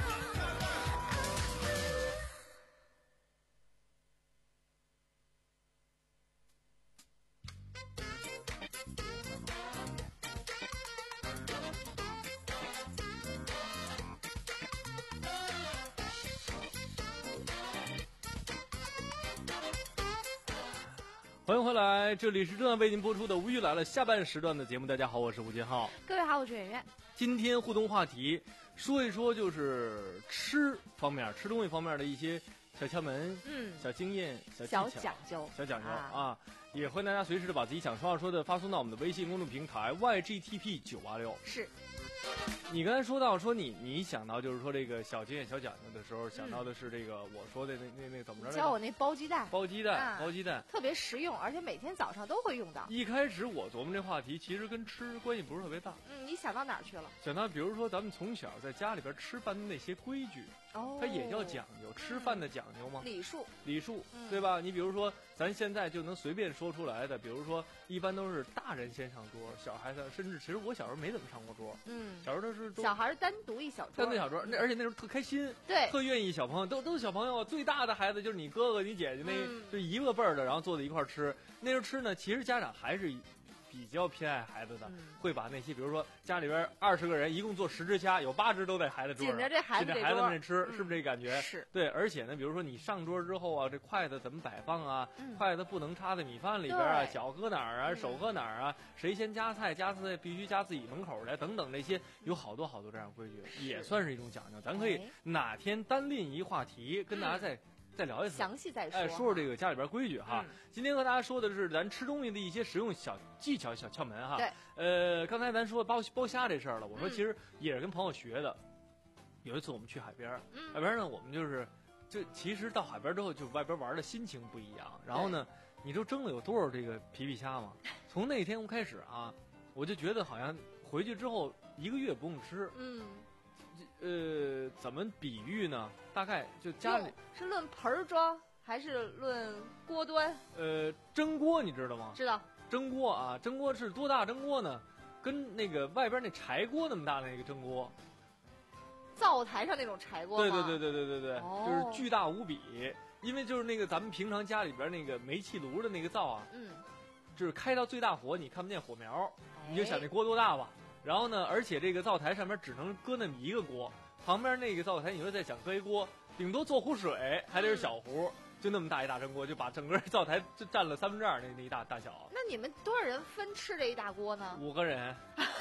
Speaker 1: 欢迎回来，这里是正在为您播出的《无语来了》下半时段的节目。大家好，我是吴金浩。
Speaker 7: 各位好，我是圆圆。
Speaker 1: 今天互动话题说一说，就是吃方面、吃东西方面的一些小窍门、
Speaker 7: 嗯，
Speaker 1: 小经验、小技
Speaker 7: 小
Speaker 1: 巧、
Speaker 7: 讲究、
Speaker 1: 小讲究
Speaker 7: 啊
Speaker 1: 啊！也欢迎大家随时的把自己想说话说的发送到我们的微信公众平台 Y G T P 九八六。
Speaker 7: 是。
Speaker 1: 你刚才说到说你你想到就是说这个小经验小讲究的时候，想到的是这个我说的那那那怎么着？
Speaker 7: 教我那包鸡蛋，
Speaker 1: 包鸡蛋，
Speaker 7: 啊
Speaker 1: 包鸡蛋，
Speaker 7: 特别实用，而且每天早上都会用到。
Speaker 1: 一开始我琢磨这话题，其实跟吃关系不是特别大。
Speaker 7: 嗯，你想到哪儿去了？
Speaker 1: 想到比如说咱们从小在家里边吃饭的那些规矩，
Speaker 7: 哦，
Speaker 1: 它也叫讲究，吃饭的讲究吗？
Speaker 7: 礼数，
Speaker 1: 礼数，
Speaker 7: 嗯
Speaker 1: 对吧？你比如说咱现在就能随便说出来的，比如说一般都是大人先上桌，小孩子甚至其实我小时候没怎么上过桌，
Speaker 7: 嗯，
Speaker 1: 小时候都是都
Speaker 7: 小孩单独一小桌，
Speaker 1: 单独小桌，那而且那时候特开心，
Speaker 7: 对，
Speaker 1: 特愿意小朋友都都是小朋友，最大的孩子就是你哥哥你姐姐那、
Speaker 7: 嗯、
Speaker 1: 就一个辈儿的，然后坐在一块儿吃。那时候吃呢，其实家长还是比较偏爱孩子的，
Speaker 7: 嗯、
Speaker 1: 会把那些比如说家里边二十个人，一共做十只虾，有八只都在孩子桌上，
Speaker 7: 紧着这孩子
Speaker 1: 紧着孩子们吃，
Speaker 7: 嗯、
Speaker 1: 是不是这感觉？
Speaker 7: 是
Speaker 1: 对，而且呢，比如说你上桌之后啊，这筷子怎么摆放啊？
Speaker 7: 嗯、
Speaker 1: 筷子不能插在米饭里边啊，脚搁哪儿啊，手搁哪儿啊？谁先夹菜，夹菜必须夹自己门口来，等等这些有好多好多这样规矩，也算是一种讲究。咱可以哪天单另一话题跟大家再。嗯再聊一次，
Speaker 7: 详细再说。
Speaker 1: 哎，说说这个家里边规矩哈。
Speaker 7: 嗯、
Speaker 1: 今天和大家说的是咱吃东西的一些实用小技巧、小窍门哈。
Speaker 7: 对。
Speaker 1: 呃，刚才咱说包包虾这事儿了，我说
Speaker 7: 嗯、
Speaker 1: 其实也是跟朋友学的。有一次我们去海边，
Speaker 7: 嗯、
Speaker 1: 海边呢，我们就是就其实到海边之后，就外边玩的心情不一样。然后呢，你知道蒸了有多少这个皮皮虾吗？从那天开始啊，我就觉得好像回去之后一个月不用吃。
Speaker 7: 嗯。
Speaker 1: 呃，怎么比喻呢？大概就家里
Speaker 7: 是论盆装。还是论锅端？
Speaker 1: 呃，蒸锅你知道吗？
Speaker 7: 知道。
Speaker 1: 蒸锅啊，蒸锅是多大蒸锅呢？跟那个外边那柴锅那么大的那个蒸锅，
Speaker 7: 灶台上那种柴锅
Speaker 1: 吗？对对对对对对对，
Speaker 7: 哦、
Speaker 1: 就是巨大无比。因为就是那个咱们平常家里边那个煤气炉的那个灶啊，
Speaker 7: 嗯，
Speaker 1: 就是开到最大火，你看不见火苗，哎、你就想那锅多大吧。然后呢，而且这个灶台上面只能搁那么一个锅，旁边那个灶台你说再想搁一锅，顶多做壶水还得是小壶。嗯，就那么大一大蒸锅，就把整个灶台就占了三分之二那那一大大小。
Speaker 7: 那你们多少人分吃这一大锅呢？
Speaker 1: 五个人，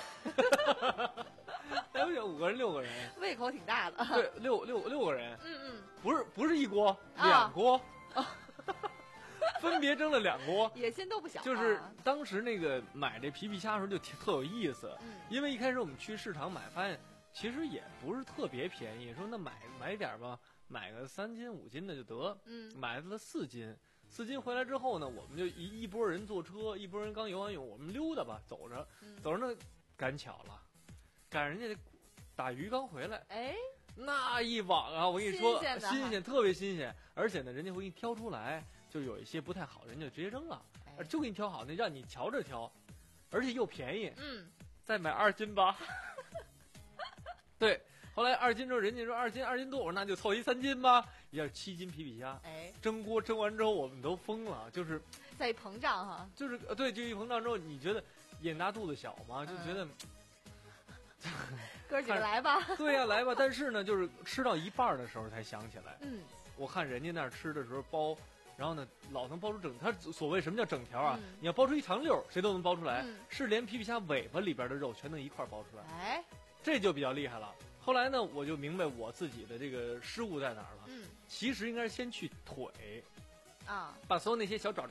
Speaker 1: 还不行，五个人六个人，
Speaker 7: 胃口挺大的。
Speaker 1: 对，六六六个人。
Speaker 7: 嗯嗯，
Speaker 1: 不是不是一锅，两锅，啊、分别蒸了两锅，
Speaker 7: 野心都不小、啊。
Speaker 1: 就是当时那个买这皮皮虾的时候就特有意思，
Speaker 7: 嗯、
Speaker 1: 因为一开始我们去市场买，发现其实也不是特别便宜，说那买买点吧。买个三斤五斤的就得，
Speaker 7: 嗯，
Speaker 1: 买了四斤，四斤回来之后呢，我们就一一拨人坐车，一拨人刚游完泳，我们溜达吧，走着，
Speaker 7: 嗯、
Speaker 1: 走着呢，赶巧了，赶人家打鱼刚回来，
Speaker 7: 哎，
Speaker 1: 那一网啊，我跟你说，
Speaker 7: 新鲜,
Speaker 1: 新鲜特别新鲜，而且呢，人家会给你挑出来，就有一些不太好，人家就直接扔了，
Speaker 7: 哎、
Speaker 1: 就给你挑好，那让你瞧着挑，而且又便宜，
Speaker 7: 嗯，
Speaker 1: 再买二斤吧，对。后来二斤之后，人家说二斤二斤多，我说那就凑一三斤吧，也是七斤皮皮虾。
Speaker 7: 哎，
Speaker 1: 蒸锅蒸完之后，我们都疯了，就是
Speaker 7: 在膨胀哈，
Speaker 1: 就是呃对，就一膨胀之后，你觉得眼大肚子小嘛，就觉得、
Speaker 7: 嗯、哥几个来吧。
Speaker 1: 对呀、啊，来吧。但是呢，就是吃到一半的时候才想起来，
Speaker 7: 嗯，
Speaker 1: 我看人家那儿吃的时候包，然后呢老能包出整，他所谓什么叫整条啊？
Speaker 7: 嗯、
Speaker 1: 你要包出一长溜，谁都能包出来，
Speaker 7: 嗯、
Speaker 1: 是连皮皮虾尾巴里边的肉全能一块包出来，
Speaker 7: 哎，
Speaker 1: 这就比较厉害了。后来呢，我就明白我自己的这个失误在哪儿了。
Speaker 7: 嗯，
Speaker 1: 其实应该是先去腿，
Speaker 7: 啊，
Speaker 1: 把所有那些小爪爪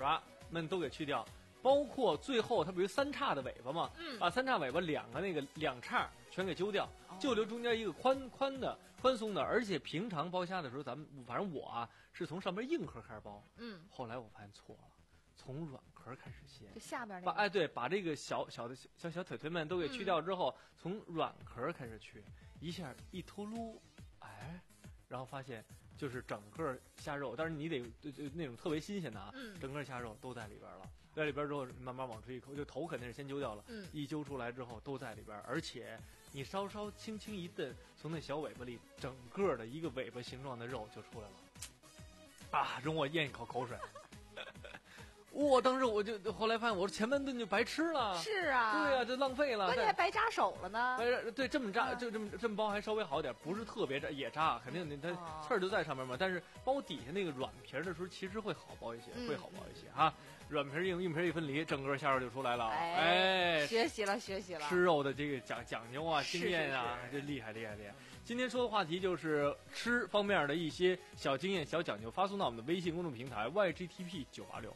Speaker 1: 们都给去掉，包括最后它不是三叉的尾巴嘛，
Speaker 7: 嗯
Speaker 1: 把三叉尾巴两个那个两叉全给揪掉，
Speaker 7: 哦
Speaker 1: 就留中间一个宽宽的宽松的，而且平常剥虾的时候，咱们反正我啊是从上面硬壳开始剥，
Speaker 7: 嗯，
Speaker 1: 后来我发现错了，从软壳开始切，
Speaker 7: 就下边那个，
Speaker 1: 把哎对，把这个小小的小小小腿腿们都给去掉之后，嗯、从软壳开始去，一下一秃噜，哎，然后发现就是整个虾肉，但是你得就就那种特别新鲜的啊，
Speaker 7: 嗯、
Speaker 1: 整个虾肉都在里边了。在里边之后，慢慢往出一抠，就头肯定是先揪掉了。
Speaker 7: 嗯，
Speaker 1: 一揪出来之后都在里边，而且你稍稍轻轻一蹬，从那小尾巴里，整个的一个尾巴形状的肉就出来了。啊，容我咽一口口水。我当时我就后来发现，我前半顿就白吃了。
Speaker 7: 是啊，
Speaker 1: 对呀、啊，这浪费了。
Speaker 7: 关键还白扎手了呢。
Speaker 1: 白对，这么扎，
Speaker 7: 嗯、
Speaker 1: 就这么这么包还稍微好点，不是特别扎，也扎，肯定它刺儿就在上面嘛。但是包底下那个软皮的时候，其实会好包一些，
Speaker 7: 嗯、
Speaker 1: 会好包一些哈。软皮硬，硬皮一分离，整个虾肉就出来了。
Speaker 7: 哎，
Speaker 1: 哎
Speaker 7: 学习了，学习了。
Speaker 1: 吃肉的这个讲讲究啊，经验啊，
Speaker 7: 这
Speaker 1: 厉害厉害厉害。今天说的话题就是吃方面的一些小经验、小讲究，发送到我们的微信公众平台 Y G T P 九八六。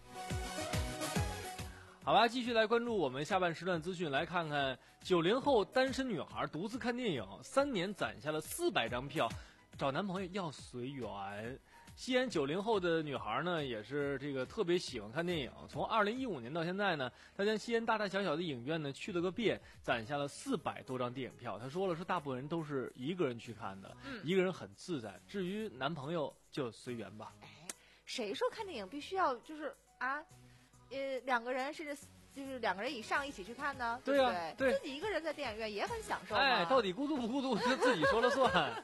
Speaker 1: 好吧，继续来关注我们下半时段资讯，来看看九零后单身女孩独自看电影，三年攒下了四百张票，找男朋友要随缘。西安九零后的女孩呢，也是这个特别喜欢看电影。从二零一五年到现在呢，她将西安大大小小的影院呢去了个遍，攒下了四百多张电影票。她说了，说大部分人都是一个人去看的，
Speaker 7: 嗯、
Speaker 1: 一个人很自在。至于男朋友就随缘吧。
Speaker 7: 哎，谁说看电影必须要就是啊，呃，两个人甚至就是两个人以上一起去看呢？
Speaker 1: 对呀、
Speaker 7: 啊，
Speaker 1: 对，
Speaker 7: 自己一个人在电影院也很享受。
Speaker 1: 哎，到底孤独不孤独，是自己说了算。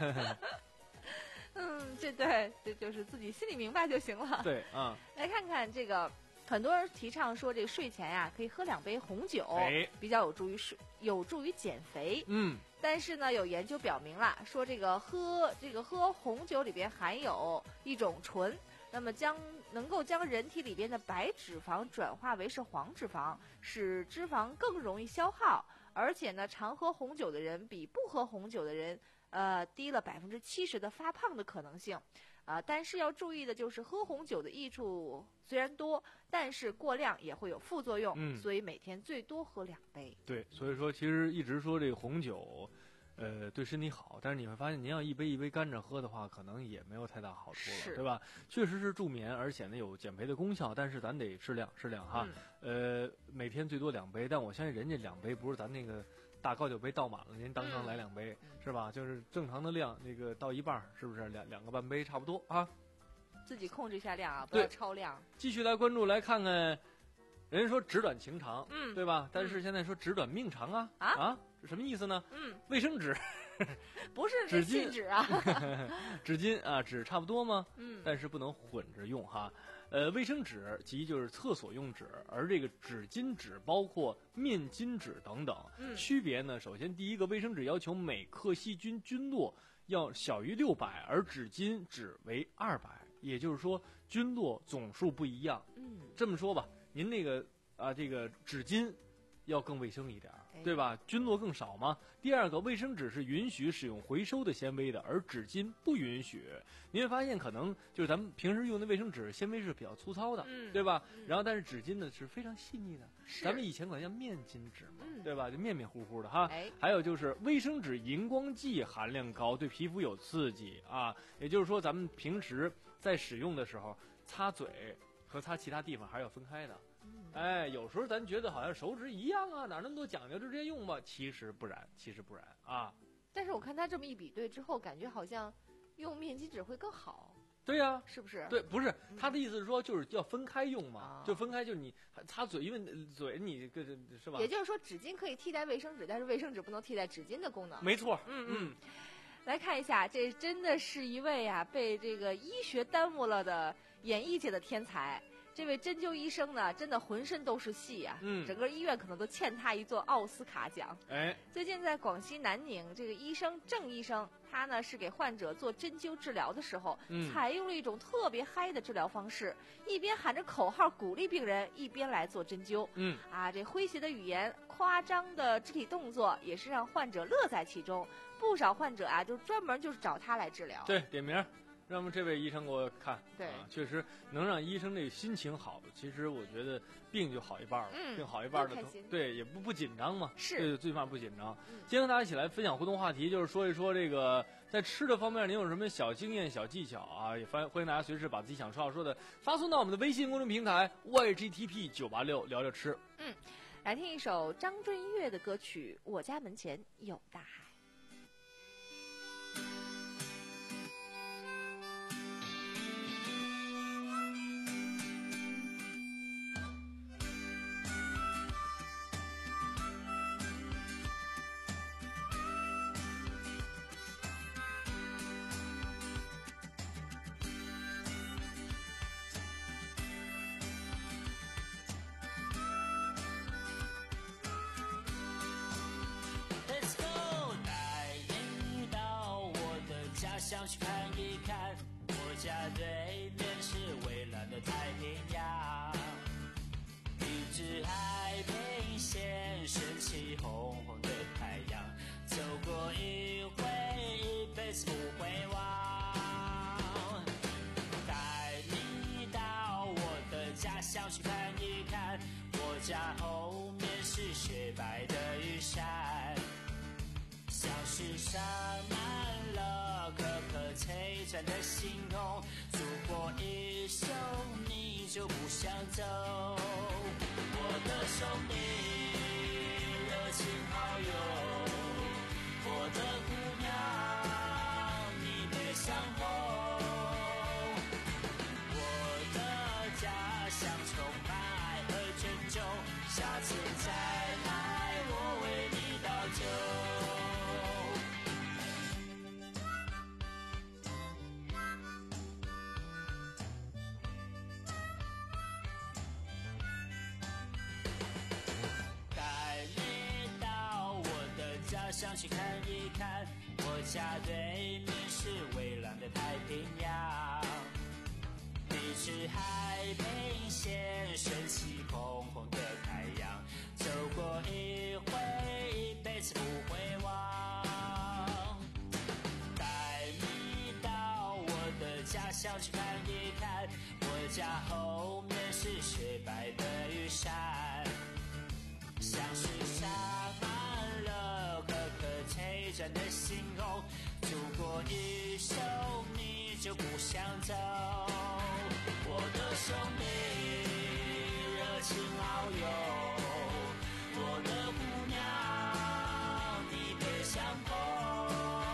Speaker 7: 嗯，这对，这就是自己心里明白就行了。
Speaker 1: 对，啊、
Speaker 7: 嗯，来看看这个，很多人提倡说这个睡前呀、啊、可以喝两杯红酒，
Speaker 1: 哎，
Speaker 7: 比较有助于睡，有助于减肥。
Speaker 1: 嗯，
Speaker 7: 但是呢，有研究表明了，说这个喝这个喝红酒里边含有一种醇，那么将能够将人体里边的白脂肪转化为是黄脂肪，使脂肪更容易消耗。而且呢，常喝红酒的人比不喝红酒的人。呃，低了百分之七十的发胖的可能性，啊、呃，但是要注意的就是喝红酒的益处虽然多，但是过量也会有副作用，
Speaker 1: 嗯，
Speaker 7: 所以每天最多喝两杯。
Speaker 1: 对，所以说其实一直说这个红酒，呃，对身体好，但是你会发现您要一杯一杯干着喝的话，可能也没有太大好处了，对吧？确实是助眠，而且呢有减肥的功效，但是咱得适量适量哈，嗯、呃，每天最多两杯，但我相信人家两杯不是咱那个。大高酒杯倒满了，您当场来两杯、嗯、是吧？就是正常的量，那个倒一半，是不是两两个半杯差不多啊？
Speaker 7: 自己控制一下量啊，不要超量。
Speaker 1: 继续来关注，来看看，人家说纸短情长，
Speaker 7: 嗯，
Speaker 1: 对吧？但是现在说纸短命长啊
Speaker 7: 啊
Speaker 1: 啊，什么意思呢？
Speaker 7: 嗯，
Speaker 1: 卫生纸
Speaker 7: 不是
Speaker 1: 纸巾
Speaker 7: 纸啊，
Speaker 1: 纸巾啊，纸差不多吗？
Speaker 7: 嗯，
Speaker 1: 但是不能混着用哈。呃，卫生纸即就是厕所用纸，而这个纸巾纸包括面巾纸等等。
Speaker 7: 嗯，
Speaker 1: 区别呢，首先第一个，卫生纸要求每克细菌菌落要小于六百，而纸巾纸为二百，也就是说菌落总数不一样。
Speaker 7: 嗯，
Speaker 1: 这么说吧，您那个啊，这个纸巾要更卫生一点，对吧？菌落更少嘛。第二个，卫生纸是允许使用回收的纤维的，而纸巾不允许。您会发现，可能就是咱们平时用的卫生纸纤维是比较粗糙的，
Speaker 7: 嗯、
Speaker 1: 对吧？
Speaker 7: 嗯、
Speaker 1: 然后，但是纸巾呢是非常细腻的。咱们以前管它叫面巾纸嘛，
Speaker 7: 嗯、
Speaker 1: 对吧？就面面糊糊的哈。
Speaker 7: 哎、
Speaker 1: 还有就是卫生纸荧光剂含量高，对皮肤有刺激啊。也就是说，咱们平时在使用的时候，擦嘴和擦其他地方还是要分开的。哎，有时候咱觉得好像手指一样啊，哪那么多讲究，就直接用吧？其实不然，其实不然啊。
Speaker 7: 但是我看他这么一比对之后，感觉好像用面巾纸会更好。
Speaker 1: 对呀、啊，
Speaker 7: 是不是？
Speaker 1: 对，不是他的意思是说，就是要分开用嘛，
Speaker 7: 嗯、
Speaker 1: 就分开，就是你擦嘴，因为嘴你个是吧？
Speaker 7: 也就是说，纸巾可以替代卫生纸，但是卫生纸不能替代纸巾的功能。
Speaker 1: 没错，
Speaker 7: 嗯嗯。来看一下，这真的是一位啊被这个医学耽误了的演艺界的天才。这位针灸医生呢，真的浑身都是戏啊！
Speaker 1: 嗯，
Speaker 7: 整个医院可能都欠他一座奥斯卡奖。
Speaker 1: 哎，
Speaker 7: 最近在广西南宁，这个医生郑医生，他呢是给患者做针灸治疗的时候，
Speaker 1: 嗯、
Speaker 7: 采用了一种特别嗨的治疗方式，一边喊着口号鼓励病人，一边来做针灸。
Speaker 1: 嗯，
Speaker 7: 啊，这诙谐的语言、夸张的肢体动作，也是让患者乐在其中。不少患者啊，就专门就是找他来治疗。
Speaker 1: 对，点名。 让这位医生给我看，
Speaker 7: 对、
Speaker 1: 啊，确实能让医生这个心情好，其实我觉得病就好一半了，
Speaker 7: 嗯、
Speaker 1: 病好一半的，对，也不不紧张嘛，
Speaker 7: 是，
Speaker 1: 对，最起码不紧张。
Speaker 7: 嗯、
Speaker 1: 今天和大家一起来分享互动话题，就是说一说这个在吃的方面，您有什么小经验、小技巧啊？也欢欢迎大家随时把自己想说要说的发送到我们的微信公众平台 Y G T P 九八六，聊聊吃。
Speaker 7: 嗯，来听一首张震岳的歌曲《我家门前有大海》。
Speaker 5: 想去看一看，我家对面是蔚蓝的太平洋，一只海平线升起红红的太阳，走过一回，一辈子不会忘。带你到我的家乡去看一看，我家后面是雪白的玉山，像是洒满了颗颗璀璨的星空，走过一生你就不想走。我的兄弟，热情好友，我的姑娘，你别想疯。我的家乡充满爱和尊重，下次再来我为你倒酒。想去看一看，我家对面是蔚蓝的太平洋，一只海平线升起红红的太阳，走过一回，一辈子不会忘。带你到我的家乡去看一看，我家后面是雪白的玉山，像是沙满了颗颗璀璨的星空，走过一生你就不想走。我的兄弟，热情好友，我的姑娘，你别想疯。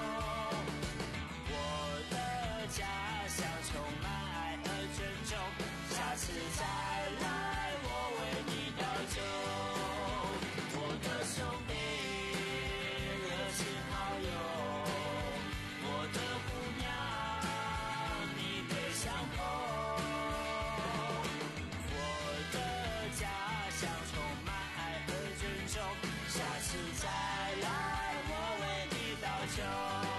Speaker 5: 我的家乡充满爱和尊重，下次再来我为你倒酒。我的兄弟，热情好友，我的姑娘，你别想疯。我的家乡充满爱和尊重，下次再来我为你倒酒。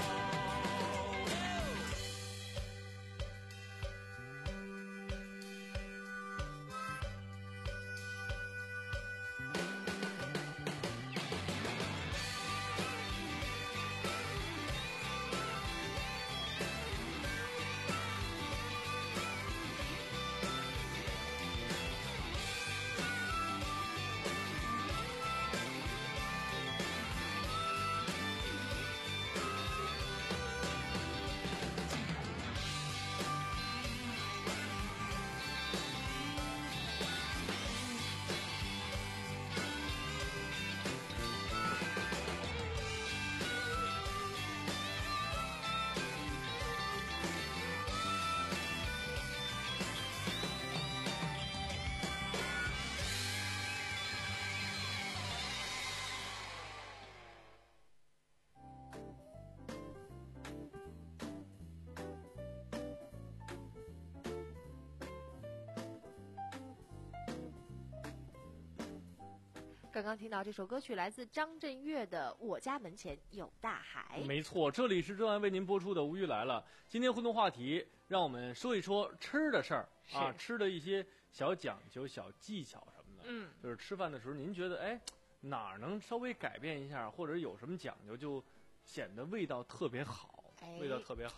Speaker 7: 刚刚听到这首歌曲来自张震岳的《我家门前有大海》。
Speaker 1: 没错，这里是正在为您播出的《无语来了》。今天互动话题，让我们说一说吃的事儿啊，吃的一些小讲究、小技巧什么的。
Speaker 7: 嗯，
Speaker 1: 就是吃饭的时候，您觉得哎哪儿能稍微改变一下，或者有什么讲究，就显得味道特别好，
Speaker 7: 哎、
Speaker 1: 味道特别好。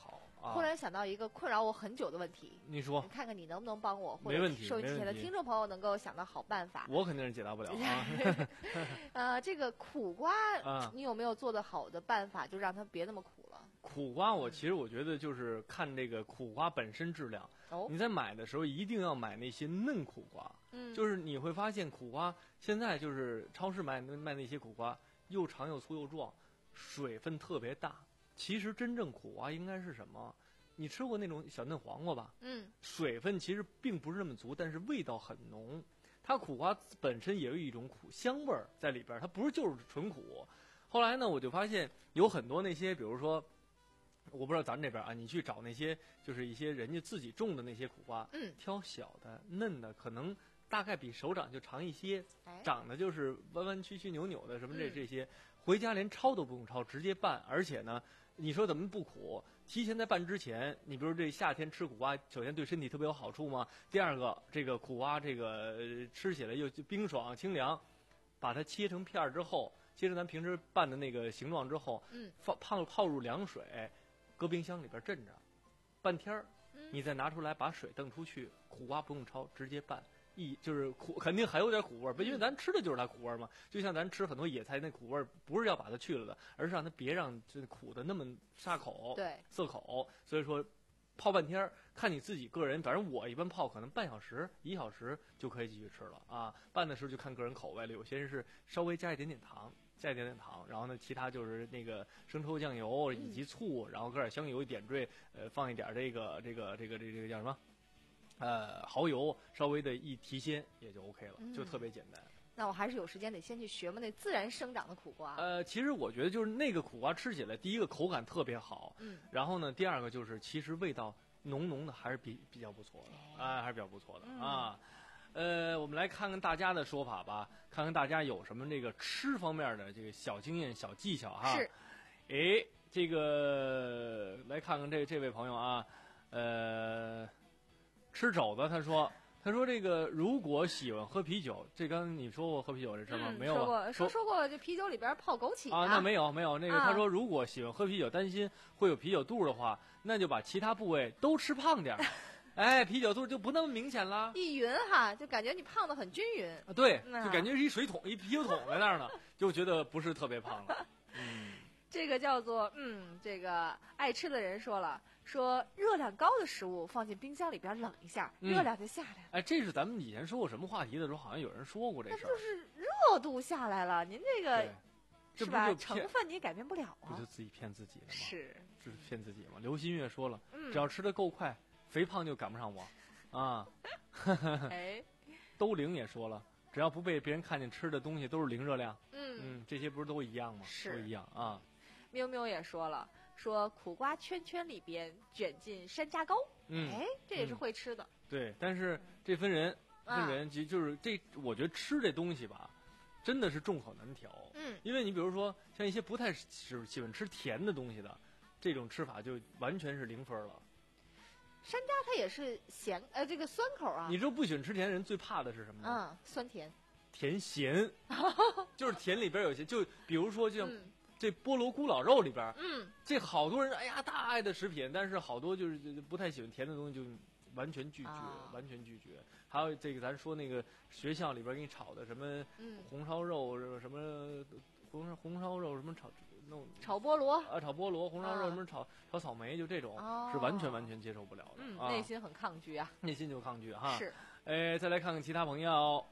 Speaker 1: 啊。
Speaker 7: 忽然想到一个困扰我很久的问题，
Speaker 1: 你说
Speaker 7: 你，看看你能不能帮我，或
Speaker 1: 没问题
Speaker 7: 者收音机前的
Speaker 1: 没问题
Speaker 7: 听众朋友能够想到好办法。
Speaker 1: 我肯定是解答不了啊。
Speaker 7: 呃，这个苦瓜，
Speaker 1: 啊
Speaker 7: 你有没有做的好的办法，就让它别那么苦了？
Speaker 1: 苦瓜，我其实我觉得就是看这个苦瓜本身质量。
Speaker 7: 哦，
Speaker 1: 你在买的时候一定要买那些嫩苦瓜，
Speaker 7: 嗯，
Speaker 1: 就是你会发现苦瓜现在就是超市买卖那些苦瓜又长又粗又壮，水分特别大。其实真正苦瓜应该是什么？你吃过那种小嫩黄瓜吧？
Speaker 7: 嗯，
Speaker 1: 水分其实并不是那么足，但是味道很浓。它苦瓜本身也有一种苦香味儿在里边，它不是就是纯苦。后来呢，我就发现有很多那些，比如说，我不知道咱这边啊，你去找那些就是一些人家自己种的那些苦瓜，
Speaker 7: 嗯，
Speaker 1: 挑小的嫩的，可能大概比手掌就长一些，
Speaker 7: 哎，
Speaker 1: 长得就是弯弯曲曲扭扭的，什么这
Speaker 7: 嗯
Speaker 1: 这些，回家连焯都不用焯，直接拌，而且呢。你说怎么不苦？提前在拌之前，你比如这夏天吃苦瓜，首先对身体特别有好处嘛。第二个，这个苦瓜这个、呃、吃起来又冰爽清凉，把它切成片儿之后，切成咱平时拌的那个形状之后，
Speaker 7: 嗯，
Speaker 1: 放泡泡入凉水，搁冰箱里边镇着，半天儿，
Speaker 7: 嗯
Speaker 1: 你再拿出来把水瞪出去，苦瓜不用焯，直接拌。一就是苦，肯定还有点苦味儿，因为咱吃的就是它苦味儿嘛。就像咱吃很多野菜，那苦味儿不是要把它去了的，而是让它别让这苦的那么杀口、
Speaker 7: 对
Speaker 1: 涩口。所以说，泡半天儿，看你自己个人，反正我一般泡可能半小时、一小时就可以继续吃了啊。拌的时候就看个人口味了，有些人是稍微加一点点糖。加一点点糖，然后呢，其他就是那个生抽、酱油以及醋，然后搁点香油一点缀，呃，放一点这个这个这个这个这个叫什么？呃，蚝油稍微的一提鲜也就 OK 了，就特别简单。
Speaker 7: 那我还是有时间得先去学嘛，那自然生长的苦瓜。
Speaker 1: 呃，其实我觉得就是那个苦瓜吃起来，第一个口感特别好，
Speaker 7: 嗯，
Speaker 1: 然后呢，第二个就是其实味道浓浓的，还是比比较不错的，啊、还是比较不错的、
Speaker 7: 嗯、
Speaker 1: 啊。呃，我们来看看大家的说法吧，看看大家有什么这个吃方面的这个小经验、小技巧哈。
Speaker 7: 是。
Speaker 1: 哎，这个来看看这这位朋友啊，呃。吃肘子，他说，他说这个如果喜欢喝啤酒，这刚才你说过喝啤酒这事吗？
Speaker 7: 嗯、
Speaker 1: 没有
Speaker 7: 说过，
Speaker 1: 说
Speaker 7: 说过这啤酒里边泡枸杞
Speaker 1: 啊，那没有没有那个、
Speaker 7: 啊、
Speaker 1: 他说如果喜欢喝啤酒，担心会有啤酒肚的话，那就把其他部位都吃胖点儿，哎，啤酒肚就不那么明显了。
Speaker 7: 一匀哈，就感觉你胖的很均匀。
Speaker 1: 啊，对，
Speaker 7: 嗯、
Speaker 1: 就感觉是一水桶一啤酒桶在那儿呢，就觉得不是特别胖了。嗯。
Speaker 7: 这个叫做嗯，这个爱吃的人说了，说热量高的食物放进冰箱里边冷一下，
Speaker 1: 嗯、
Speaker 7: 热量就下来了。
Speaker 1: 哎，这是咱们以前说过什么话题的时候，好像有人说过这事儿。
Speaker 7: 那就是热度下来了，您这个
Speaker 1: 这
Speaker 7: 是吧？成分你也改变不了啊。
Speaker 1: 不就自己骗自己了吗？
Speaker 7: 是，
Speaker 1: 是骗自己吗？刘心月说了，
Speaker 7: 嗯、
Speaker 1: 只要吃得够快，肥胖就赶不上我，啊。
Speaker 7: 哎，
Speaker 1: 兜零也说了，只要不被别人看见吃的东西都是零热量。
Speaker 7: 嗯
Speaker 1: 嗯，这些不是都一样吗？
Speaker 7: 是，
Speaker 1: 都一样啊。
Speaker 7: 喵喵也说了，说苦瓜圈圈里边卷进山楂糕，
Speaker 1: 嗯，
Speaker 7: 哎，这也是会吃的。
Speaker 1: 嗯、对，但是这分人，
Speaker 7: 嗯、
Speaker 1: 分人，就就是这，我觉得吃这东西吧，真的是众口难调。
Speaker 7: 嗯，
Speaker 1: 因为你比如说像一些不太喜喜欢吃甜的东西的，这种吃法就完全是零分了。
Speaker 7: 山楂它也是咸，呃，这个酸口啊。
Speaker 1: 你知道不喜欢吃甜的人最怕的是什么吗？
Speaker 7: 嗯，酸甜。
Speaker 1: 甜咸，就是甜里边有些，就比如说像。
Speaker 7: 嗯
Speaker 1: 这菠萝咕老肉里边，
Speaker 7: 嗯，
Speaker 1: 这好多人哎呀大爱的食品，但是好多就是不太喜欢甜的东西，就完全拒绝，
Speaker 7: 啊、
Speaker 1: 完全拒绝。还有这个咱说那个学校里边给你炒的什么红烧肉，嗯、什么红烧红烧肉什么炒那种
Speaker 7: 炒菠萝
Speaker 1: 啊，炒菠萝红烧肉什么炒、啊、炒草莓，就这种、
Speaker 7: 哦、
Speaker 1: 是完全完全接受不了的，
Speaker 7: 嗯，
Speaker 1: 啊、
Speaker 7: 内心很抗拒啊，
Speaker 1: 内心就抗拒哈。
Speaker 7: 是，
Speaker 1: 哎，再来看看其他朋友。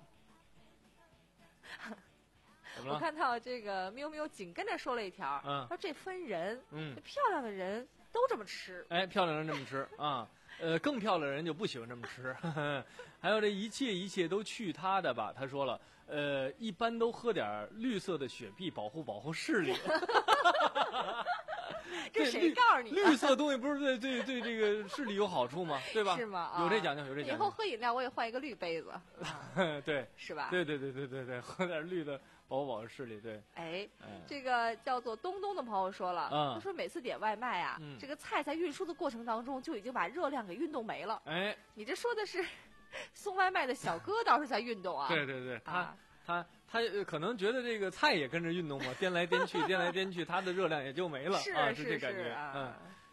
Speaker 7: 我看到这个喵喵紧跟着说了一条，
Speaker 1: 嗯，
Speaker 7: 说这分人，
Speaker 1: 嗯，
Speaker 7: 漂亮的人都这么吃，
Speaker 1: 哎，漂亮人这么吃啊，呃，更漂亮的人就不喜欢这么吃。呵呵还有这一切一切都去他的吧，他说了，呃，一般都喝点绿色的雪碧，保护保护视力。
Speaker 7: 这谁告诉你？
Speaker 1: 绿色东西不是对对对这个视力有好处吗？对吧？
Speaker 7: 是吗？啊、
Speaker 1: 有这讲究，有这讲究。
Speaker 7: 以后喝饮料我也换一个绿杯子。
Speaker 1: 对，
Speaker 7: 是吧？
Speaker 1: 对对对对对对，喝点绿的。保护保护视力，对。
Speaker 7: 哎，这个叫做东东的朋友说了，
Speaker 1: 嗯、
Speaker 7: 他说每次点外卖啊，
Speaker 1: 嗯、
Speaker 7: 这个菜在运输的过程当中就已经把热量给运动没了。
Speaker 1: 哎，
Speaker 7: 你这说的是送外卖的小哥倒是在运动啊？
Speaker 1: 对对对，他、
Speaker 7: 啊、
Speaker 1: 他他可能觉得这个菜也跟着运动嘛，颠来颠去，颠来颠去，它的热量也就没了，
Speaker 7: 是
Speaker 1: 啊，
Speaker 7: 是
Speaker 1: 这感觉。
Speaker 7: 啊、
Speaker 1: 嗯，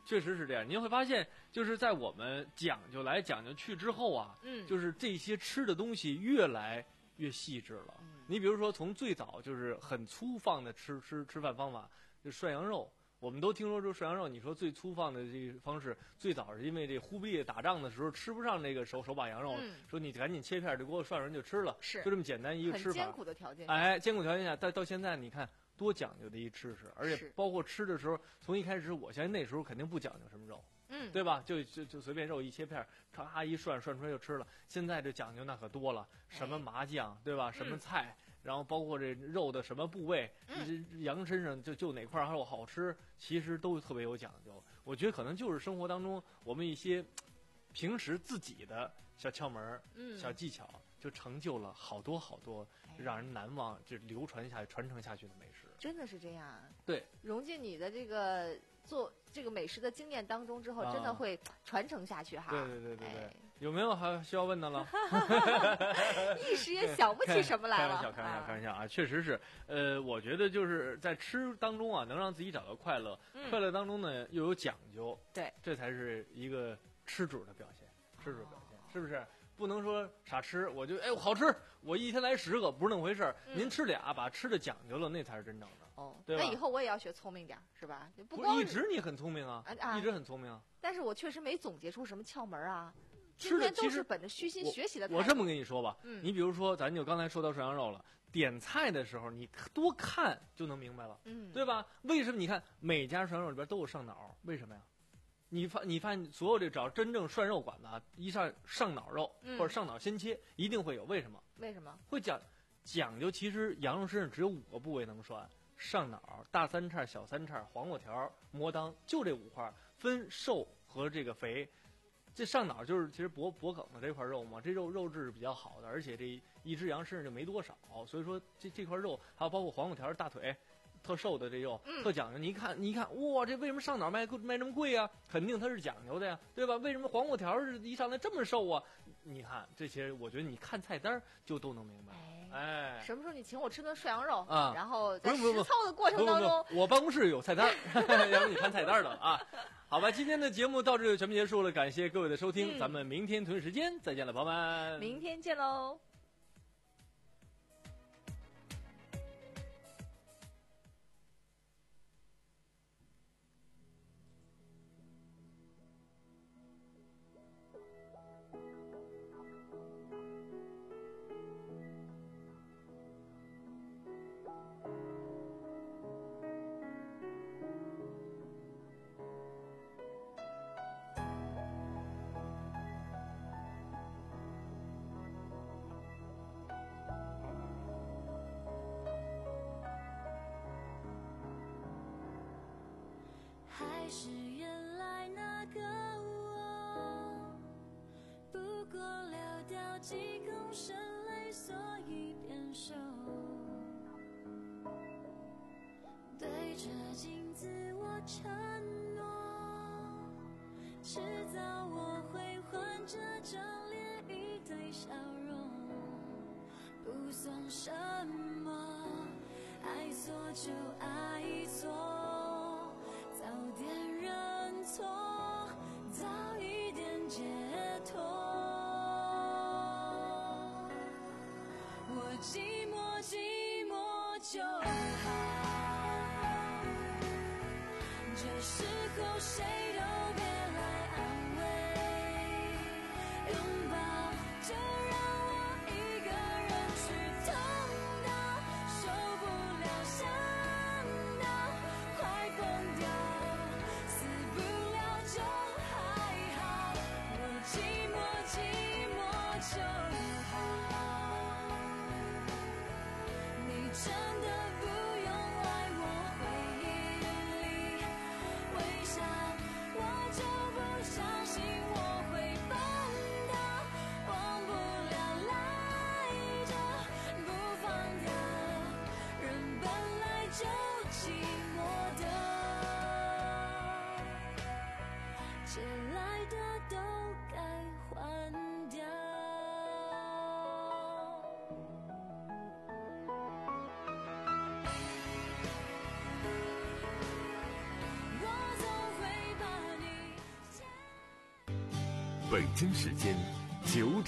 Speaker 1: 确实是这样。您会发现，就是在我们讲究来讲究去之后啊，
Speaker 7: 嗯，
Speaker 1: 就是这些吃的东西越来越细致了。
Speaker 7: 嗯、
Speaker 1: 你比如说，从最早就是很粗放的吃吃吃饭方法，就涮羊肉。我们都听说这涮羊肉，你说最粗放的这个方式，最早是因为这忽必烈打仗的时候吃不上这个手手把羊肉，
Speaker 7: 嗯、
Speaker 1: 说你赶紧切片就给我涮上就吃了，
Speaker 7: 是
Speaker 1: 就这么简单一个吃法。
Speaker 7: 很艰苦的条件。
Speaker 1: 哎，艰苦条件下，到到现在你看多讲究的一吃食，而且包括吃的时候，从一开始我相信那时候肯定不讲究什么肉，
Speaker 7: 嗯，
Speaker 1: 对吧？就就就随便肉一切片，咔一涮涮出来就吃了。现在这讲究那可多了，什么麻酱，对吧？什么菜。嗯，然后包括这肉的什么部位，
Speaker 7: 嗯、
Speaker 1: 羊身上就就哪块肉好吃，其实都特别有讲究。我觉得可能就是生活当中我们一些平时自己的小窍门、
Speaker 7: 嗯、
Speaker 1: 小技巧，就成就了好多好多让人难忘、就流传下去、传承下去的美食。
Speaker 7: 真的是这样。
Speaker 1: 对，
Speaker 7: 融进你的这个做这个美食的经验当中之后，
Speaker 1: 啊、
Speaker 7: 真的会传承下去哈。
Speaker 1: 对对对对对。
Speaker 7: 哎，
Speaker 1: 有没有还需要问的了？
Speaker 7: 一时也想不起什么来了。
Speaker 1: 开玩笑，开玩笑，开玩笑啊！确实是，呃，我觉得就是在吃当中啊，能让自己找到快乐，
Speaker 7: 嗯、
Speaker 1: 快乐当中呢又有讲究，
Speaker 7: 对，
Speaker 1: 这才是一个吃主的表现，吃主表现、哦、是不是？不能说傻吃，我就哎好吃，我一天来十个，不是那么回事儿、嗯。您吃俩，把吃的讲究了，那才是真正的。
Speaker 7: 哦，
Speaker 1: 对吧？
Speaker 7: 那以后我也要学聪明点，是吧？不光
Speaker 1: 不一直你很聪明啊，
Speaker 7: 啊，
Speaker 1: 一直很聪明啊。
Speaker 7: 但是我确实没总结出什么窍门啊。
Speaker 1: 吃的
Speaker 7: 都是本着虚心学习的。
Speaker 1: 我这么跟你说吧，
Speaker 7: 嗯，
Speaker 1: 你比如说，咱就刚才说到涮羊肉了，点菜的时候你多看就能明白了，
Speaker 7: 嗯，
Speaker 1: 对吧？为什么？你看每家涮羊肉里边都有上脑，为什么呀？你发你发现所有这找真正涮肉馆的，一上上脑肉、
Speaker 7: 嗯、
Speaker 1: 或者上脑先切，一定会有。为什么？
Speaker 7: 为什么？
Speaker 1: 会讲讲究？其实羊肉身上只有五个部位能涮：上脑、大三叉、小三叉、黄瓜条、魔当，就这五块，分瘦和这个肥。这上脑就是其实脖脖梗的这块肉嘛，这肉肉质是比较好的，而且这一只羊身上就没多少，所以说这这块肉还有包括黄瓜条、大腿。特瘦的这肉、
Speaker 7: 嗯、
Speaker 1: 特讲究，你一看，你一看，哇，这为什么上脑卖卖这么贵啊？肯定它是讲究的呀，对吧？为什么黄瓜条一上来这么瘦啊？你看这些，我觉得你看菜单就都能明白。哎，
Speaker 7: 哎什么时候你请我吃顿涮羊肉
Speaker 1: 啊？
Speaker 7: 然后在实操的过程当中，
Speaker 1: 不不不我办公室有菜单，要不你看菜单的啊。好吧，今天的节目到这就全部结束了，感谢各位的收听，
Speaker 7: 嗯、
Speaker 1: 咱们明天同一时间再见了，朋友们。
Speaker 7: 明天见喽。
Speaker 6: 还是原来那个我，不过流掉几公升泪，所以变瘦。对着镜子我承诺，迟早我会换这张脸，一堆笑容，不算什么。爱错就爱错。早点认错，早一点解脱。我寂寞寂寞就好，这时候谁都别来安慰，拥抱就让我一个人去痛到受不了，想到快疯掉。就还好，我寂寞寂寞就好，你真的不用来我回忆里微笑。
Speaker 2: 北京时间九点。